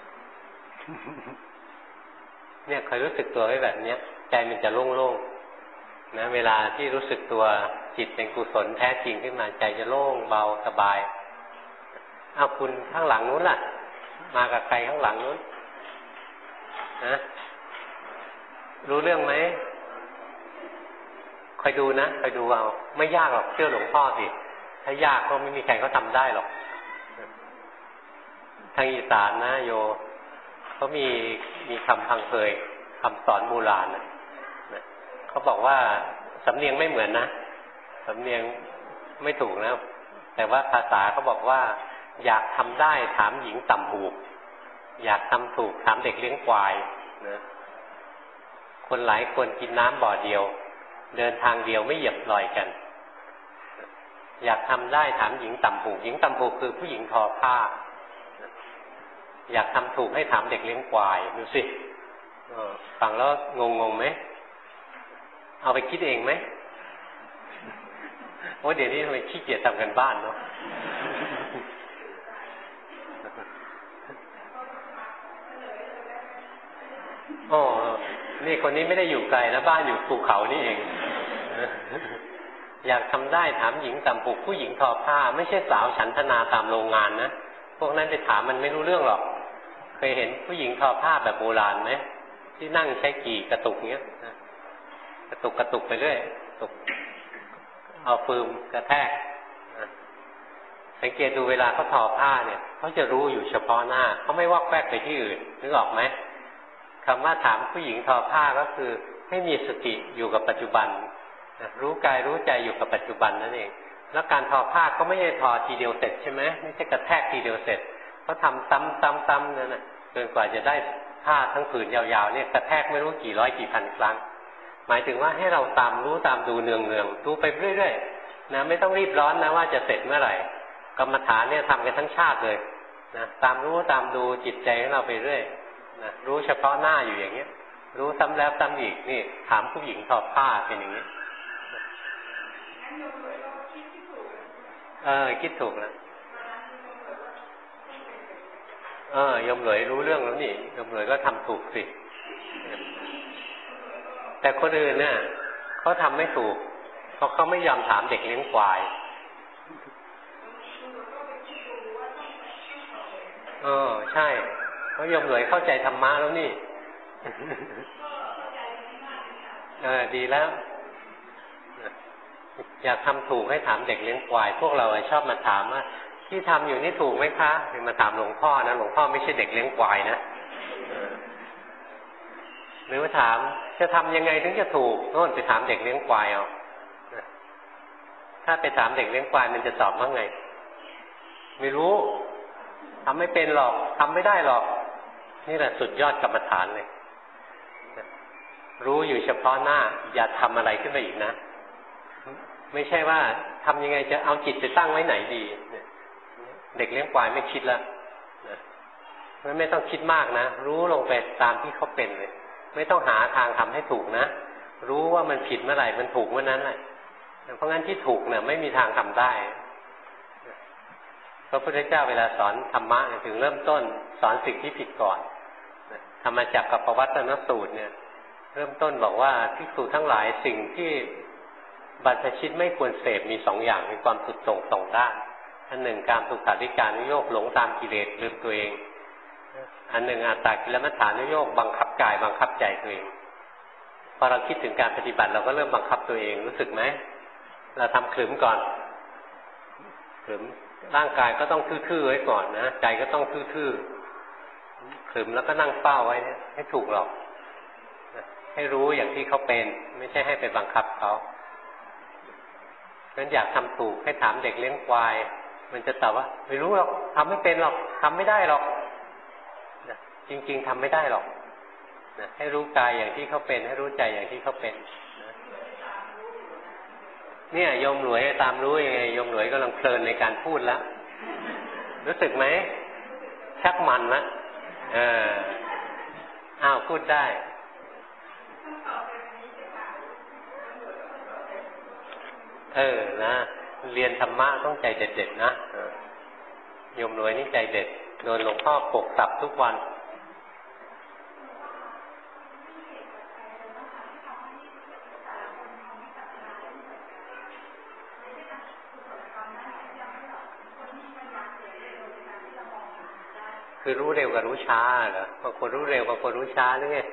เนี่ยคอยรู้สึกตัวไว้แบบนี้ใจมันจะโล่งๆนะเวลาที่รู้สึกตัวจิตเป็นกุศลแท้จริงขึ้นมาใจจะโล่งเบาสบายเอาคุณข้างหลังนู้นล่ะมากับใครข้างหลังนู้นนะรู้เรื่องไหมคอยดูนะคอยดูเอาไม่ยากหรอกเชื่อหลวงพ่อสิถ้ายากก็ไม่มีใครเขาทำได้หรอกทางอีสานนะโยเขามีมีคำพังเพยคำสอนโบราณนะเขาบอกว่าสำเนียงไม่เหมือนนะสำเนียงไม่ถูกนะแต่ว่าภาษาเขาบอกว่าอยากทำได้ถามหญิงต่ำหูอยากทำถูกถามเด็กเลี้ยงควายนะคนหลายคนกินน้ำบ่อเดียวเดินทางเดียวไม่เหยียบรอยกันอยากทำได้ถามหญิงต่ำหูหญิงต่ำหูคือผู้หญิงทอผ้าอยากทำถูกให้ถามเด็กเลี้ยงควายดูสิฟังแล้วงงงไหมเอาไปคิดเองไหมโอ้เดี๋ยวนี้ทำไมขี้เกียจทำกันบ้านเนาะโอ้นี่คนนี้ไม่ได้อยู่ไกลนะบ้านอยู่ภูเขานี่เองอยากทำได้ถามหญิงต่ำหูผู้หญิงทอผ้าไม่ใช่สาวฉันทนาตามโรงงานนะพวกนั้นไปถามมันไม่รู้เรื่องหรอกเคยเห็นผู้หญิงทอผ้าแบบโบราณไหมที่นั่งใช้กี่กระตุกเงี้ยกระตุกกระตุกไปเรื่อยตุกเอาฟืมกระแทกสังเกตดูเวลาเขาทอผ้าเนี่ยเขาจะรู้อยู่เฉพาะหน้าเขาไม่วอกแวกไปที่อื่นนึกออกไหมคำว่าถามผู้หญิงทอผ้าก็คือให้มีสติอยู่กับปัจจุบันรู้กายรู้ใจอยู่กับปัจจุบันนั่นเองแล้วการทอผ้าก็ไม่ใช่ทอทีเดียวเสร็จใช่ไหมไม่ใช่กระแทกทีเดียวเสร็จเขาทำซ้ำซ้ำซ้ำนั่นน่ะจนกว่าจะได้ผ้าทั้งผืนยาวๆเนี่ยกระแทกไม่รู้กี่ร้อยกี่พันครั้งหมายถึงว่าให้เราตามรู้ตามดูเนืองๆดูไปเรื่อยๆนะไม่ต้องรีบร้อนนะว่าจะเสร็จเมื่อไหร่กรรมฐานเนี่ยทำกันทั้งชาติเลยนะตามรู้ตามดูจิตใจของเราไปเรื่อยนะรู้เฉพาะหน้าอยู่อย่างเงี้ยรู้ซ้ำแล้วซ้ำอีกนี่ถามผู้หญิงทอผ้าเป็นอย่างนี้เออคิดถูกแล้วเออยมเหลยรู้เรื่องแล้วนี่ยมเหลยก็ทำถูกสิแต่คนอื่นเนี่ยเขาทำไม่ถูกเพราะเขาไม่ยอมถามเด็กเลี้ยงควายเออใช่เพราะยมเหลยเข้าใจธรรมะแล้วนี่เออดีแล้วอยากทำถูกให้ถามเด็กเลี้ยงควายพวกเราชอบมาถามว่าที่ทำอยู่นี่ถูกไหมคะมาถามหลวงพ่อนะหลวงพ่อไม่ใช่เด็กเลี้ยงควายนะหรือว่าถามจะทำยังไงถึงจะถูกโน่นไปถามเด็กเลี้ยงควายเอาถ้าไปถามเด็กเลี้ยงควายมันจะตอบว่าไงไม่รู้ทำไม่เป็นหรอกทำไม่ได้หรอกนี่แหละสุดยอดกรรมฐานเลยรู้อยู่เฉพาะหน้าอย่าทำอะไรขึ้นไปอีกนะไม่ใช่ว่าทำยังไงจะเอาจิตไปตั้งไว้ไหนดีเด็กเลี้ยงควายไม่คิดแล้วมันไม่ต้องคิดมากนะรู้ลงไปตามที่เขาเป็นเลยไม่ต้องหาทางทำให้ถูกนะรู้ว่ามันผิดเมื่อไหร่มันถูกเมื่อนั้นแหละเพราะงั้นที่ถูกเนี่ยไม่มีทางทำได้พระพุทธเจ้าเวลาสอนธรรมะถึงเริ่มต้นสอนสิ่งที่ผิดก่อนธรรมจักรกับปวัตตนสูตรเนี่ยเริ่มต้นบอกว่าภิกษุทั้งหลายสิ่งที่บรรพชิตไม่ควรเสพมีสองอย่างมีความสุดโต่งสองด้านอันหนึ่งการสุขาริการนุโยคหลงตามกิเลสลืมตัวเองอันหนึ่งอัตตากิลมัฏฐานุโยคบังคับกายบังคับใจตัวเองพอเราคิดถึงการปฏิบัติเราก็เริ่มบังคับตัวเองรู้สึกไหมเราทำขลุ่มก่อนขลุ่มร่างกายก็ต้องทื่อๆไว้ก่อนนะใจก็ต้องทื่อๆขลุ่มแล้วก็นั่งเฝ้าไว้เนี่ยให้ถูกหรอกให้รู้อย่างที่เขาเป็นไม่ใช่ให้ไปบังคับเขางั้นอยากทำถูกให้ถามเด็กเลี้ยงควายมันจะตอบว่าไม่รู้หรอกทำไม่เป็นหรอกทำไม่ได้หรอกนะจริงๆทำไม่ได้หรอกนะให้รู้กายอย่างที่เขาเป็นให้รู้ใจอย่างที่เขาเป็นนะเนี่ยโยมหลวยตามรู้ยังไงโยมหลวยกำลังเพลินในการพูดแล้วรู้สึกไหมชักมันละเอออ้าวพูดได้เออนะเรียนธรรมะต้องใจเด็ดๆนะโยมรวยนี่ใจเด็ดโดนหลวงพ่อปกตับทุกวันคือรู้เร็วกับรู้ช้าเหรอบางคนรู้เร็วบางคนรู้ช้าหรือไง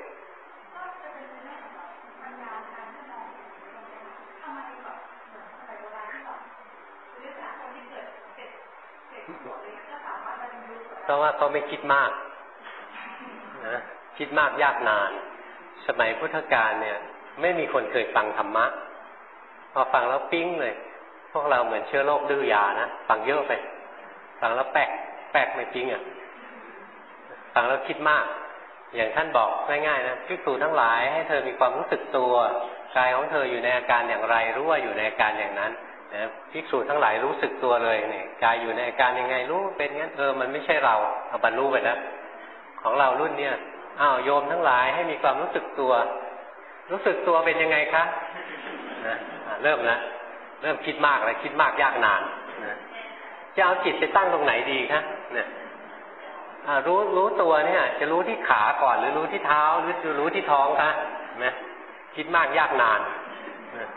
เพราะว่าเขาไม่คิดมากนะคิดมากยากนานสมัยพุทธกาลเนี่ยไม่มีคนเคยฟังธรรมะพอฟังแล้วปิ๊งเลยพวกเราเหมือนเชื้อโรคดื้อยานะฟังเยอะไปฟังแล้วแป๊กแป๊กไม่ปิ๊งอ่ะฟังแล้วคิดมากอย่างท่านบอกง่ายๆนะภิกษุทั้งหลายให้เธอมีความรู้สึกตัวกายของเธออยู่ในอาการอย่างไรรู้ว่าอยู่ในอาการอย่างนั้นนะภิกษุทั้งหลายรู้สึกตัวเลยเนี่ยกายอยู่ในอาการยังไงรู้เป็นงั้นเออมันไม่ใช่เราเอาบรรลุไปแล้วของเรารุ่นเนี้ยอ้าวโยมทั้งหลายให้มีความรู้สึกตัวรู้สึกตัวเป็นยังไงคะนะเริ่มนะเริ่มคิดมากเลยคิดมากยากนานนะจะเอาจิตไปตั้งตรงไหนดีคะเนี่ยรู้รู้ตัวเนี่ยจะรู้ที่ขาก่อนหรือรู้ที่เท้าหรือจะรู้ที่ท้องคะนะคิดมากยากนานนะ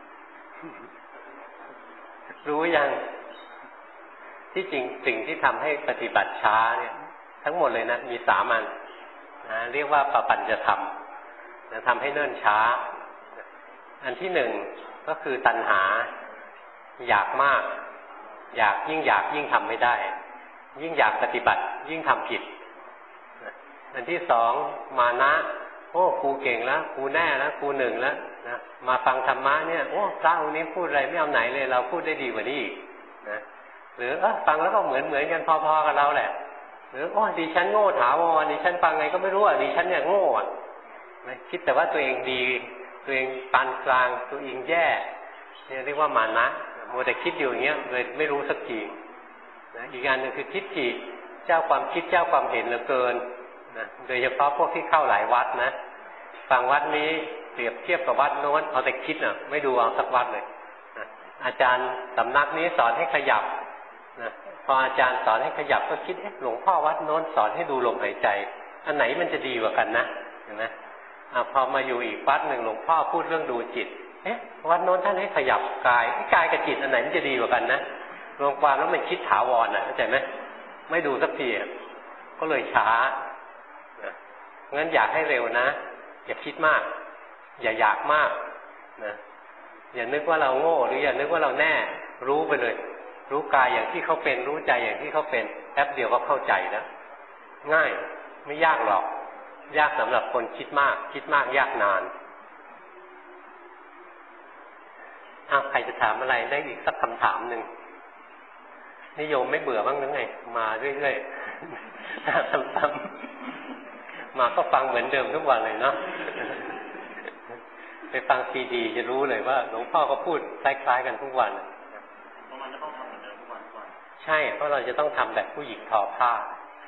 รู้ยังที่จริงสิ่งที่ทำให้ปฏิบัติช้าเนี่ยทั้งหมดเลยนะมีสามอันนะเรียกว่าปปัญจะทำนะทำให้เนิ่นช้าอันที่หนึ่งก็คือตัณหาอยากมากอยากยิ่งอยากยิ่งทำไม่ได้ยิ่งอยากปฏิบัติยิ่งทำผิดอันที่สองมานะโอ้ครูเก่งแล้วครูแน่แล้วครูหนึ่งแล้วนะมาฟังธรรมะเนี่ยโอ้พระองค์นี้พูดอะไรไม่เอาไหนเลยเราพูดได้ดีกว่านี้อีกนะหรือเออฟังแล้วก็เหมือนเหมือนกันพอๆกับเราแหละหรือโอ้ดิฉันโง่ถาวรดิฉันฟังไงก็ไม่รู้อ่ะดิฉันเนี่ยโง่อ่ะคิดแต่ว่าตัวเองดีตัวเองปานกลางตัวเองแย่เนี่ยเรียกว่ามานะมัวแต่คิดอยู่อย่างเงี้ยเลยไม่รู้สักทีนะอีกอย่างหนึ่งคือทิฏฐิเจ้าความคิดเจ้าความเห็นเหลือเกินนะโดยเฉพาะพวกที่เข้าหลายวัดนะฟังวัดนี้เปรียบเทียบกับวัดโน้นเอาแต่คิดน่ะไม่ดูเอาสักวัดเลยนะอาจารย์สำนักนี้สอนให้ขยับนะพออาจารย์สอนให้ขยับก็คิดเอ๊ะหลวงพ่อวัดโน้นสอนให้ดูลมหายใจอันไหนมันจะดีกว่ากันนะเห็นไหมอ่าพอมาอยู่อีกวัดหนึ่งหลวงพ่อพูดเรื่องดูจิตเอ๊ะวัดโน้นท่านให้ขยับกายกายกับจิตอันไหนมันจะดีกว่ากันนะรวมความแล้วมันคิดถาวรนะเข้าใจไหมไม่ดูสักทีก็เลยช้านะงั้นอยากให้เร็วนะอย่าคิดมากอย่าอยากมากนะอย่านึกว่าเราโง่หรืออย่านึกว่าเราแน่รู้ไปเลยรู้กายอย่างที่เขาเป็นรู้ใจอย่างที่เขาเป็นแป๊บเดียวก็เข้าใจแล้วง่ายไม่ยากหรอกยากสำหรับคนคิดมากคิดมากยากนานอ้าวใครจะถามอะไรได้อีกสักคำถามหนึ่งนิยมไม่เบื่อบ้างหรือไงมาเรื่อยๆซ้ำๆมาก็ฟังเหมือนเดิมทุกวันเลยเนาะไปฟังซีดีจะรู้เลยว่าหลวงพ่อก็พูดคล้ายๆกันทุกวันเพราะมันจะต้องทำเหมือนเดิมทุกวันก่อนใช่เพราะเราจะต้องทำแบบผู้หญิงทอผ้า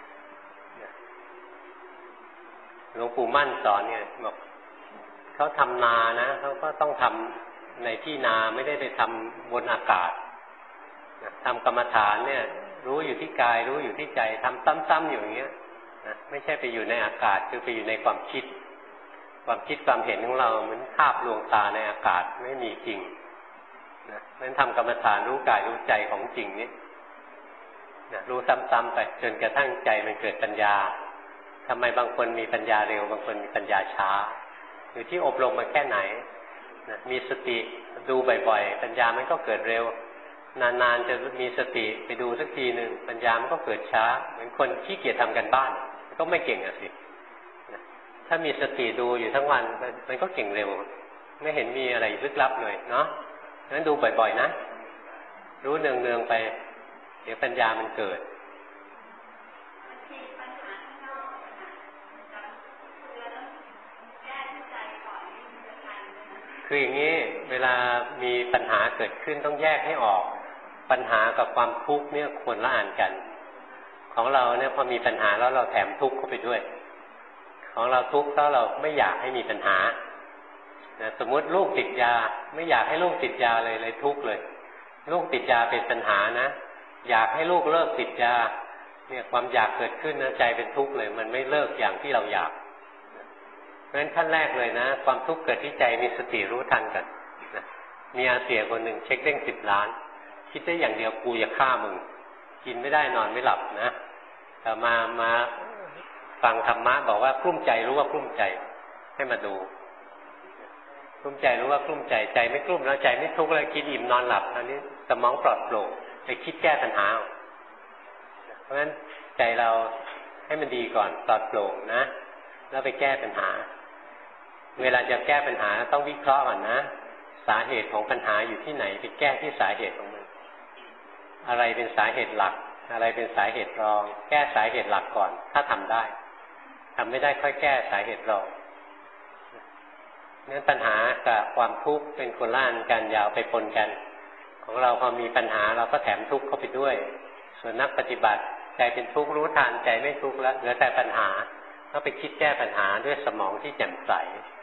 หลวงปู่มั่นสอนเนี่ยบอกเขาทำนานะเขาก็ต้องทำในที่นาไม่ได้ไปทำบนอากาศทำกรรมฐานเนี่ยรู้อยู่ที่กายรู้อยู่ที่ใจทำซ้ำๆอยู่อย่างเงี้ยนะไม่ใช่ไปอยู่ในอากาศคือไปอยู่ในความคิดความคิดความเห็นของเราเหมือนภาพลวงตาในอากาศไม่มีจริงนะเพราะฉะนั้นทำกรรมฐานรู้กายรู้ใจของจริงนี้นะรู้ซ้ำๆไปจนกระทั่งใจมันเกิดปัญญาทำไมบางคนมีปัญญาเร็วบางคนมีปัญญาช้าอยู่ที่อบรมมาแค่ไหนนะมีสติดูบ่อยๆปัญญามันก็เกิดเร็วนานๆจะมีสติไปดูสักทีหนึ่งปัญญามันก็เกิดช้าเหมือนคนขี้เกียจทำกันบ้านก็ไม่เก่งอ่ะสิถ้ามีสติดูอยู่ทั้งวันมันก็เก่งเร็วไม่เห็นมีอะไรลึกลับเลยเนาะงั้นดูบ่อยๆนะรู้เนืองๆไปเดี๋ยวปัญญามันเกิดคืออย่างนี้เวลามีปัญหาเกิดขึ้นต้องแยกให้ออกปัญหากับความทุกข์เนี่ยควรละอ่านกันของเราเนี่ยพอมีปัญหาแล้วเราแถมทุกข์เข้าไปด้วยของเราทุกข์เพราะเราไม่อยากให้มีปัญหาสมมุติลูกติดยาไม่อยากให้ลูกติดยาเลยเลยทุกข์เลยลูกติดยาเป็นปัญหานะอยากให้ลูกเลิกติดยาเนี่ยความอยากเกิดขึ้นนะใจเป็นทุกข์เลยมันไม่เลิกอย่างที่เราอยากเพราะฉะนั้นขั้นแรกเลยนะความทุกข์เกิดที่ใจมีสติรู้ทันกันนะมีอาเสียคนหนึ่งเช็คเด้งสิบล้านคิดได้อย่างเดียวกูจะฆ่ามึงกินไม่ได้นอนไม่หลับนะแต่มามาฟังธรรมะบอกว่ากลุ้มใจรู้ว่ากลุ้มใจให้มาดูกลุ้มใจรู้ว่ากลุ้มใจใจไม่กลุ้มแล้วใจไม่ทุกข์เลยกินอิ่มนอนหลับอันนี้สมองปลอดโปร่งไปคิดแก้ปัญหาเพราะฉะนั้นใจเราให้มันดีก่อนปลอดโปร่งนะแล้วไปแก้ปัญหาเวลาจะแก้ปัญหาต้องวิเคราะห์ก่อนนะสาเหตุของปัญหาอยู่ที่ไหนไปแก้ที่สาเหตุของมันอะไรเป็นสาเหตุหลักอะไรเป็นสาเหตุรองแก้สาเหตุหลักก่อนถ้าทำได้ทำไม่ได้ค่อยแก้สาเหตุรองนั้นปัญหากับความทุกข์เป็นคนละอันกันยาวไปปนกันของเราพอมีปัญหาเราก็แถมทุกข์เข้าไปด้วยส่วนนักปฏิบัติใจเป็นทุกข์รู้ทันใจไม่ทุกข์แล้วเหลือแต่ปัญหาก็ไปคิดแก้ปัญหาด้วยสมองที่แจ่มใส